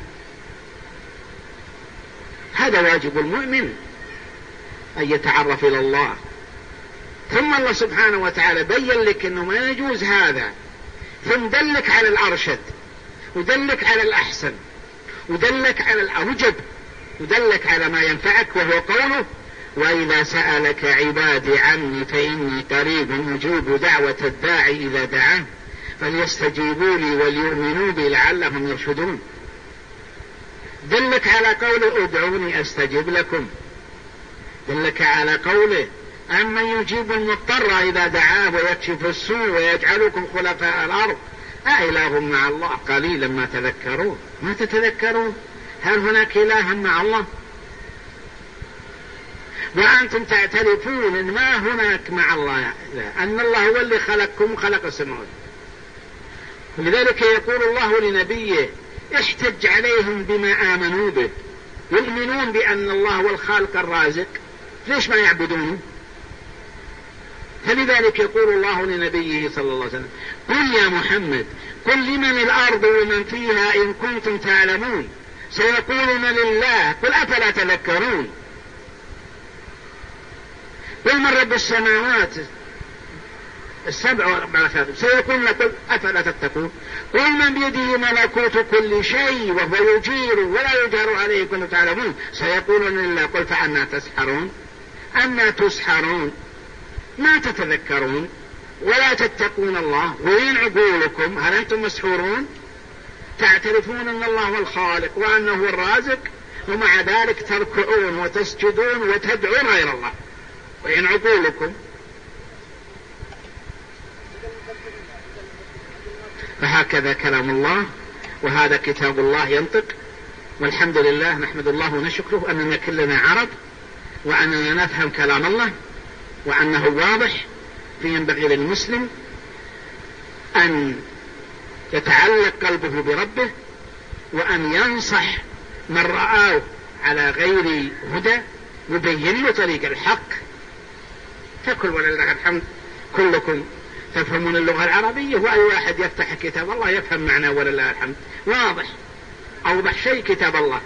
هذا واجب المؤمن أن يتعرف إلى الله. ثم الله سبحانه وتعالى بين لك أنه ما يجوز هذا، ثم دلك على الأرشد، ودلك على الأحسن، ودلك على الأوجب، ودلك على ما ينفعك، وهو قوله: وإذا سألك عبادي عني فإني قريب أجيب دعوة الداعي إذا دعاه فليستجيبوا لي وليؤمنوا بي لعلهم يرشدون. دلك على قوله: ادعوني أستجب لكم. دلك على قوله: أمن يجيب المضطر إذا دعاه ويكشف السوء ويجعلكم خلفاء الأرض أإله مع الله قليلا ما تذكرون. ما تتذكرون؟ هل هناك إله مع الله؟ وأنتم تعترفون أن ما هناك مع الله، أن الله هو اللي خلقكم وخلق السماوات. لذلك يقول الله لنبيه: احتج عليهم بما آمنوا به، يؤمنون بأن الله هو الخالق الرازق، ليش ما يعبدونه؟ فلذلك يقول الله لنبيه صلى الله عليه وسلم: قل يا محمد قل لمن الأرض ومن فيها إن كنتم تعلمون سيقولون لله قل أفلا تذكرون. قل من رب السماوات السبع ورب سيقولون قل أفلا تتقون. قل من بيده ملكوت كل شيء وهو يجير ولا يجار عليه كنتم تعلمون سيقولون لله قل فأنا تسحرون. أنا تسحرون؟ ما تتذكرون ولا تتقون الله. وين عقولكم؟ هل أنتم مسحورون؟ تعترفون أن الله هو الخالق وأنه هو الرازق، ومع ذلك تركعون وتسجدون وتدعون غير الله. وين عقولكم؟ فهكذا كلام الله، وهذا كتاب الله ينطق. والحمد لله، نحمد الله ونشكره أننا كلنا عرب، وأننا نفهم كلام الله، وأنه واضح. فينبغي للمسلم أن يتعلق قلبه بربه، وأن ينصح من رآه على غير هدى يبين له طريق الحق. فكل ولله الحمد كلكم تفهمون اللغة العربية، وأي واحد يفتح كتاب الله يفهم معناه ولله الحمد. واضح، أوضح شيء كتاب الله.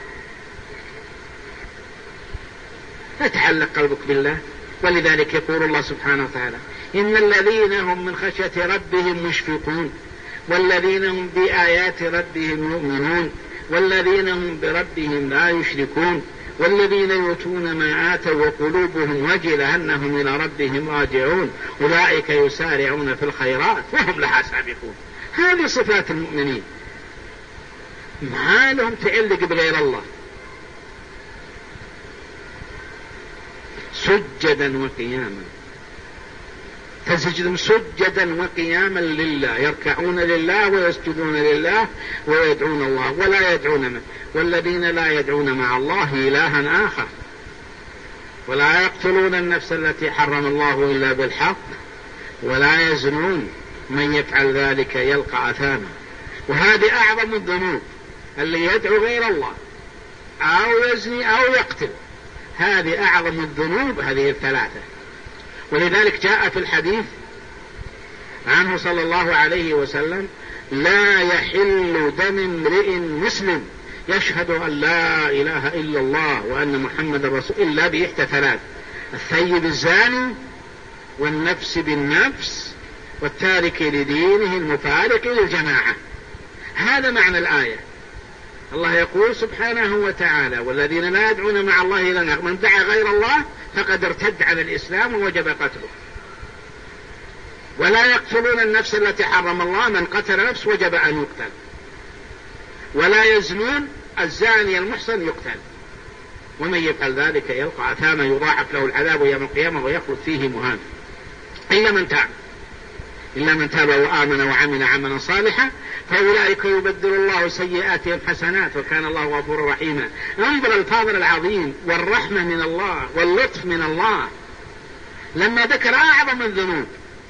فتعلق قلبك بالله. ولذلك يقول الله سبحانه وتعالى: إن الذين هم من خشية ربهم مشفقون والذين هم بآيات ربهم يؤمنون والذين هم بربهم لا يشركون والذين يؤتون ما آتوا وقلوبهم وجلة أنهم إلى ربهم راجعون أولئك يسارعون في الخيرات وهم لها سابقون. هذه صفات المؤمنين، ما لهم تعلق بغير الله. سجدا وقياما، تسجدهم سجدا وقياما لله، يركعون لله ويسجدون لله ويدعون الله ولا يدعون من والذين لا يدعون مع الله إلها آخر ولا يقتلون النفس التي حرم الله إلا بالحق ولا يزنون من يفعل ذلك يلقى أثاما. وهذه أعظم الذنوب، اللي يدعو غير الله أو يزني أو يقتل، هذه أعظم الذنوب، هذه الثلاثة. ولذلك جاء في الحديث عنه صلى الله عليه وسلم: لا يحل دم امرئ مسلم يشهد أن لا إله إلا الله وأن محمد رسول إلا بإحدى ثلاث: الثيب الزاني والنفس بالنفس والتارك لدينه المفارق للجماعة. هذا معنى الآية. الله يقول سبحانه وتعالى: والذين لا يدعون مع الله إلها آخر، من دعا غير الله فقد ارتد عن الإسلام ووجب قتله. ولا يقتلون النفس التي حرم الله، من قتل نفس وجب أن يقتل. ولا يزنون، الزاني المحصن يقتل. ومن يفعل ذلك يلقى أثاما يضاعف له العذاب يوم القيامة ويخلد فيه مهانا إلا من تاب إلا من تاب وآمن وعمل عملا صالحا فأولئك يبدل الله سيئاتهم حسنات وكان الله غفورا رحيما. انظر الفضل العظيم والرحمة من الله واللطف من الله لما ذكر أعظم الذنوب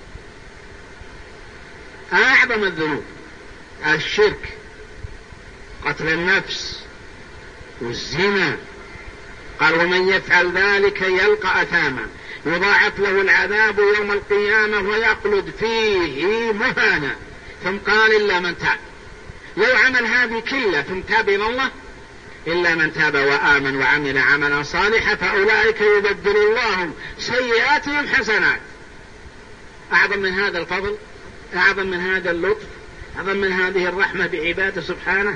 أعظم الذنوب الشرك، قتل النفس والزنا، قال: ومن يفعل ذلك يلقى أثاما يضاعف له العذاب يوم القيامة ويخلد فيه مهانا. ثم قال: إلا من تاب. لو عمل هذه كلها ثم تاب إلى الله: إلا من تاب وآمن وعمل عملا صالحا فأولئك يبدل الله سيئاتهم حسنات. أعظم من هذا الفضل، أعظم من هذا اللطف، أعظم من هذه الرحمة بعباده سبحانه.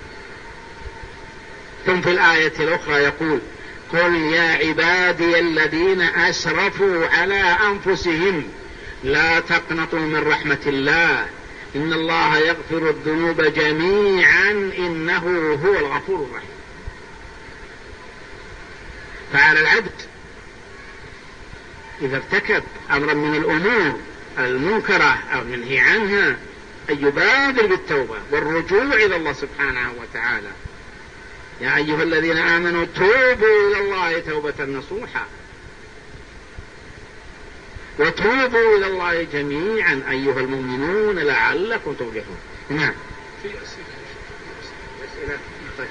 ثم في الآية الأخرى يقول: قل يا عبادي الذين أسرفوا على أنفسهم لا تقنطوا من رحمة الله إن الله يغفر الذنوب جميعا إنه هو الغفور الرحيم. فعلى العبد إذا ارتكب أمرا من الأمور المنكرة أو منهي عنها أن يبادر بالتوبة والرجوع إلى الله سبحانه وتعالى. يا أيها الذين آمنوا توبوا إلى الله توبة نصوحا وتوبوا إلى الله جميعا أيها المؤمنون لعلكم تفلحون. نعم. في أسئلة. طيب.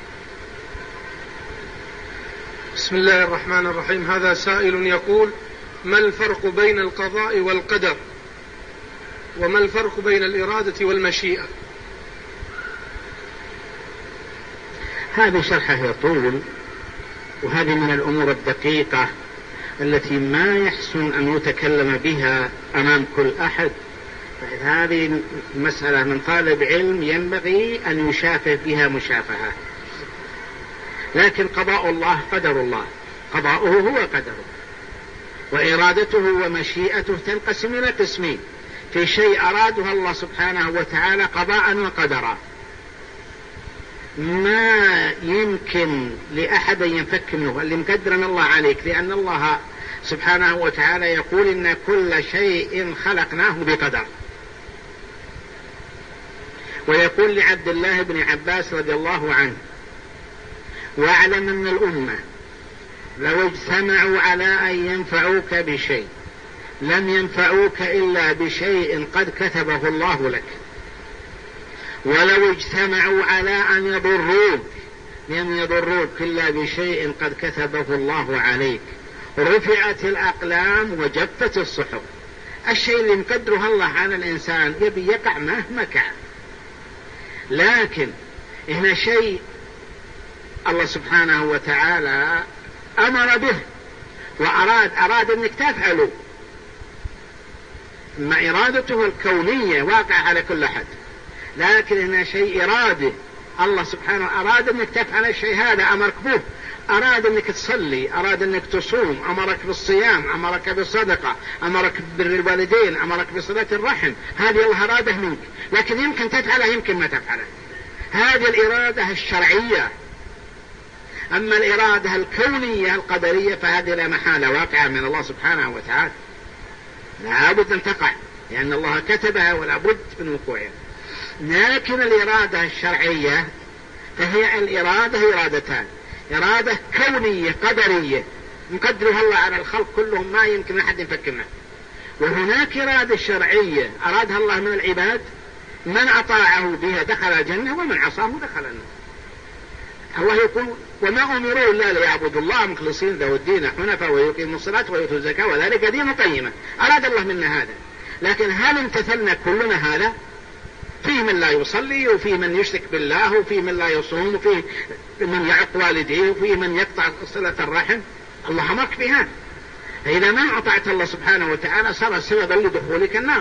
بسم الله الرحمن الرحيم. هذا سائل يقول: ما الفرق بين القضاء والقدر؟ وما الفرق بين الإرادة والمشيئة؟ هذه شرحه يطول، وهذه من الأمور الدقيقة التي ما يحسن أن يتكلم بها أمام كل أحد. هذه مسألة من طالب علم ينبغي أن يشافه بها مشافهة. لكن قضاء الله قدر الله، قضاؤه هو قدره، وإرادته ومشيئته تنقسم إلى قسمين: في شيء أراده الله سبحانه وتعالى قضاء وقدرا، ما يمكن لأحد ينفك منه، اللي مقدرنا الله عليك، لأن الله سبحانه وتعالى يقول: إن كل شيء خلقناه بقدر. ويقول لعبد الله بن عباس رضي الله عنه: واعلم أن الأمة لو اجتمعوا على أن ينفعوك بشيء لم ينفعوك إلا بشيء قد كتبه الله لك، ولو اجتمعوا على أن يضروك لم يضروك إلا بشيء قد كتبه الله عليك، رفعت الأقلام وجفت الصحف. الشيء اللي مقدره الله على الإنسان يبي يقع مهما كان، لكن هنا شيء الله سبحانه وتعالى أمر به وأراد أراد أنك تفعله، ما إرادته الكونية واقع على كل أحد، لكن هنا شيء إرادة الله سبحانه أراد أنك تفعل الشيء هذا أمرك به، أراد أنك تصلي، أراد أنك تصوم، أمرك بالصيام، أمرك بالصدقة، أمرك بر الوالدين، أمرك بصلة الرحم، هذه الله أراده منك، لكن يمكن تفعله يمكن ما تفعله. هذه الإرادة الشرعية. أما الإرادة الكونية القدرية فهذه لا محالة واقعة من الله سبحانه وتعالى، لا بد أن تقع لأن الله كتبها ولا بد من وقوعها. لكن الإرادة الشرعية فهي الإرادة إرادتان: إرادة كونية قدرية مقدرها الله على الخلق كلهم ما يمكن أحد يفكر منها، وهناك إرادة شرعية أرادها الله من العباد، من أطاعه بها دخل الجنة ومن عصاه دخل النار. الله يقول: وما أمروا إلا ليعبدوا الله مخلصين له الدين حنفاء ويقيموا الصلاة ويؤتوا الزكاة وذلك دين قيمة. أراد الله منا هذا، لكن هل امتثلنا كلنا هذا؟ فيه من لا يصلي، وفيه من يشرك بالله، وفيه من لا يصوم، وفيه من يعق والديه، وفيه من يقطع صلة الرحم. الله أمرك بها، فإذا ما أطعت الله سبحانه وتعالى صار سببا لدخولك النار.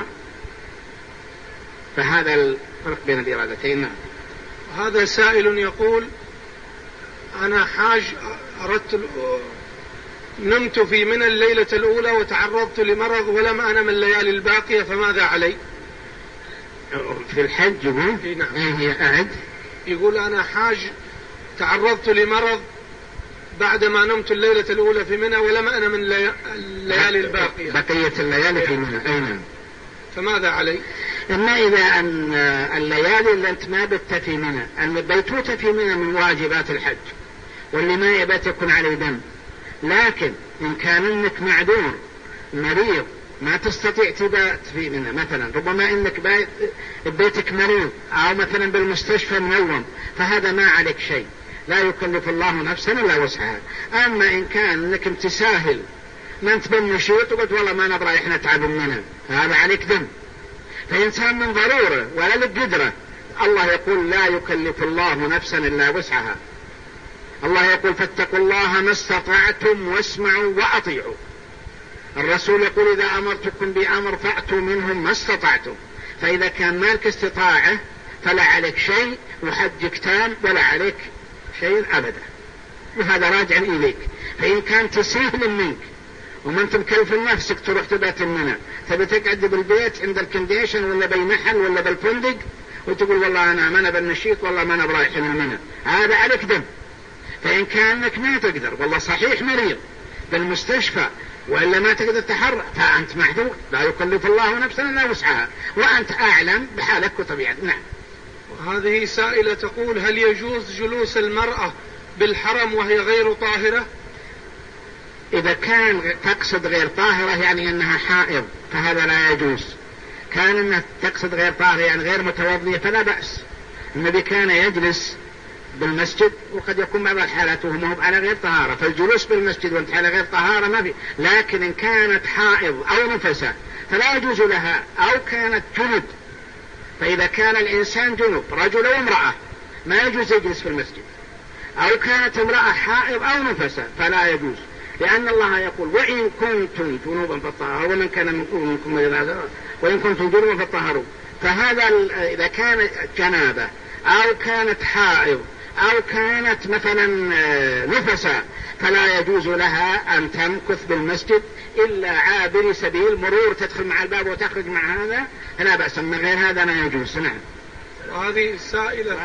فهذا الفرق بين الإرادتين. هذا سائل يقول: أنا حاج أردت نمت في منى الليلة الأولى وتعرضت لمرض ولم أنم الليالي الباقية، فماذا علي؟ في الحج يقول؟ نعم. هي أعد. يقول: أنا حاج تعرضت لمرض بعدما نمت الليلة الأولى في منى ولم أنم الليالي الباقية، بقية الليالي في منى. أي نعم. فماذا علي؟ إما إذا أن الليالي اللي أنت ما بت في منى، أن البيتوتة في منى من واجبات الحج، واللي ما يبت يكون عليه دم. لكن إن كان إنك معذور مريض ما تستطيع تبات في منى، مثلا ربما إنك بيتك مريض أو مثلا بالمستشفى منوم، فهذا ما عليك شيء، لا يكلف الله نفسا إلا وسعها. أما إن كان إنك متساهل ما أنت بالنشيط وقلت والله ما نبغى إحنا تعب مننا، هذا عليك دم. فإنسان من ضرورة ولا لك قدرة، الله يقول: لا يكلف الله نفسا إلا وسعها. الله يقول: فاتقوا الله ما استطعتم واسمعوا وأطيعوا. الرسول يقول: إذا أمرتكم بأمر فأتوا منهم ما استطعتم. فإذا كان مالك استطاعة فلا عليك شيء وحجك تام ولا عليك شيء أبدا، وهذا راجع إليك. فإن كان تسهيل منك وما انت مكلف نفسك تروح تبات منى، تبي تقعد بالبيت عند الكنديشن ولا بالمحل ولا بالفندق وتقول والله انا ما انا بالنشيط والله ما انا برايح منى، هذا عليك دم. فان كانك ما تقدر والله صحيح مريض بالمستشفى والا ما تقدر تحرك فانت معذور، لا يكلف الله نفسا الا وسعها، وانت اعلم بحالك وطبيعتك. نعم. وهذه سائلة تقول: هل يجوز جلوس المرأة بالحرم وهي غير طاهرة؟ إذا كان تقصد غير طاهرة يعني أنها حائض فهذا لا يجوز. كان أنها تقصد غير طاهرة يعني غير متوضية فلا بأس. النبي كان يجلس بالمسجد وقد يكون بعض الحالات وهو على غير طهارة، فالجلوس بالمسجد وانت على غير طهارة ما في. لكن إن كانت حائض أو نفسة فلا يجوز لها، أو كانت جنب. فإذا كان الإنسان جنب رجل وامرأة ما يجوز يجلس في المسجد، أو كانت امرأة حائض أو نفسة فلا يجوز، لأن الله يقول: وإن كنتم جنوبا فطهروا ومن كان منكم مريضا وإن كنتم جنوبا فطهروا. فهذا إذا كانت جنابة أو كانت حائض أو كانت مثلا نفسا فلا يجوز لها أن تمكث بالمسجد إلا عابر سبيل مرور، تدخل مع الباب وتخرج مع هذا لا بأس، من غير هذا لا يجوز. نعم. وهذه السائلة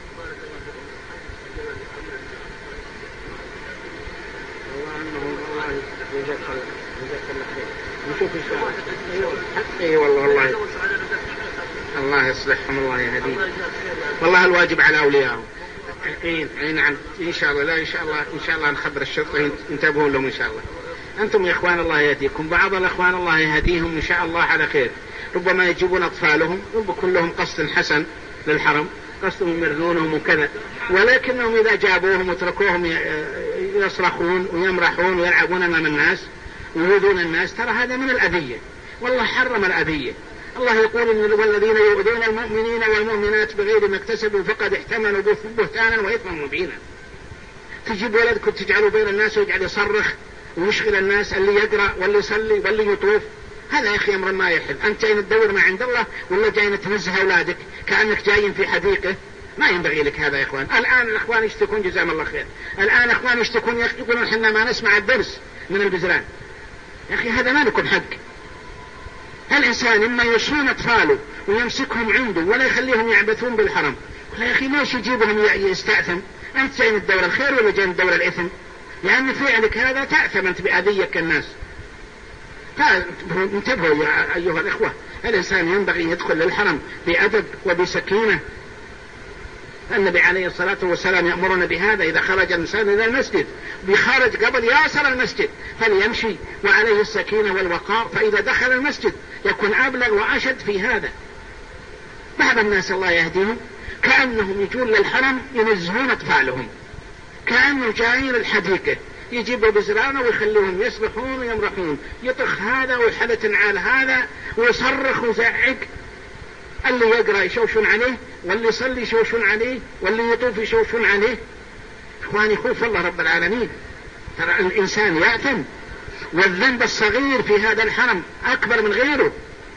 نشوف اي والله والله الله يصلحهم الله يهديهم. والله الواجب على اوليائهم. اي نعم ان شاء الله. لا ان شاء الله ان شاء الله نخبر الشرطه ينتبهوا لهم ان شاء الله. انتم يا اخوان الله يهديكم، بعض الاخوان الله يهديهم ان شاء الله على خير، ربما يجيبون اطفالهم وبكون لهم قصد حسن للحرم، قصدهم يرنونهم وكذا، ولكنهم اذا جابوهم وتركوهم يصرخون ويمرحون ويلعبون امام الناس ويؤذون الناس، ترى هذا من الأذية، والله حرم الأذية. الله يقول: إن والذين يؤذون المؤمنين والمؤمنات بغير ما اكتسبوا فقد احتملوا بهتانا وإثما مبينا. تجيب ولدك وتجعله بين الناس ويجعل يصرخ ويشغل الناس، اللي يقرأ واللي يصلي واللي يطوف، هذا يا أخي أمر ما يحل. أنت جاي تدور ما عند الله ولا جاي تنزه أولادك كأنك جاي في حديقة؟ ما ينبغي لك هذا يا إخوان. الآن الإخوان يشتكون جزاهم الله خير، الآن إخوان يشتكون يقولون إحنا ما نسمع الدرس من البزران. يا أخي هذا ما لكم حق. الإنسان إما يشون أطفاله ويمسكهم عنده ولا يخليهم يعبثون بالحرم، يا أخي ليش يجيبهم يستأثم؟ أنت جاي من الدولة الخير ولا جاي من الدولة الإثم؟ لأن فعلك هذا تأثم أنت بأذيك الناس. انتبهوا يا أيها الإخوة، الإنسان ينبغي يدخل للحرم بأدب وبسكينة. النبي عليه الصلاة والسلام يأمرنا بهذا، إذا خرج الإنسان إلى المسجد بخارج قبل يصل المسجد فليمشي وعليه السكينة والوقار، فإذا دخل المسجد يكون أبلغ وأشد في هذا. بعض الناس الله يهديهم كأنهم يجون للحرم ينزهون أطفالهم، كأنه جايين الحديقة يجيبوا بزرانه ويخلوهم يسرحون ويمرحون، يطخ هذا ويحلة على هذا ويصرخ ويزعق، اللي يقرأ يشوشون عليه واللي يصلي يشوشون عليه واللي يطوف يشوشون عليه. إخواني خوف الله رب العالمين، ترى الإنسان يأثم، والذنب الصغير في هذا الحرم أكبر من غيره.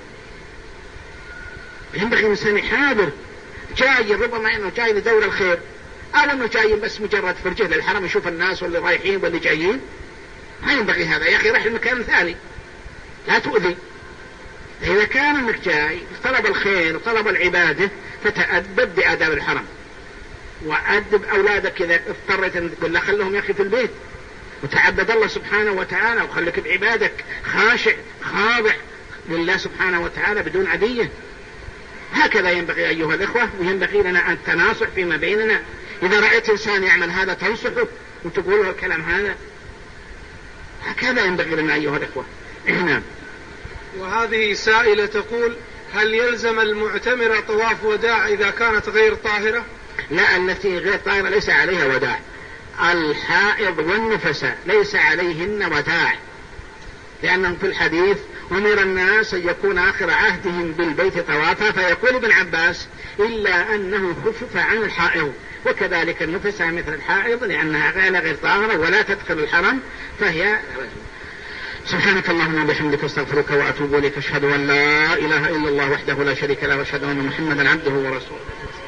ينبغي الإنسان يحاذر، جاي ربما إنه جاي لدور الخير أو إنه جاي بس مجرد فرجه للحرم يشوف الناس واللي رايحين واللي جايين، ما ينبغي هذا. يا أخي رح المكان ثاني لا تؤذي. إذا كان انك جاي طلب الخير وطلب العبادة فتأدب بآداب الحرم، وأدب أولادك إذا اضطريت أن تقول لا خلهم يا أخي في البيت وتعبد الله سبحانه وتعالى وخليك بعبادك خاشع خاضع لله سبحانه وتعالى بدون عدية. هكذا ينبغي أيها الإخوة، وينبغي لنا أن تناصح فيما بيننا. إذا رأيت إنسان يعمل هذا تنصحه وتقول له الكلام هذا، هكذا ينبغي لنا أيها الإخوة. نعم. وهذه سائلة تقول: هل يلزم المعتمر طواف وداع إذا كانت غير طاهرة؟ لا، التي غير طاهرة ليس عليها وداع. الحائض والنفساء ليس عليهن وداع، لأنهم في الحديث أمر الناس أن يكون آخر عهدهم بالبيت طوافا، فيقول ابن عباس: إلا أنه خفف عن الحائض. وكذلك النفساء مثل الحائض لأنها غير طاهرة ولا تدخل الحرم فهي. سبحانك اللهم وبحمدك استغفرك وأتوب إليك، أشهد أن لا إله إلا الله وحده لا شريك له وأشهد أن محمدا عبده ورسوله.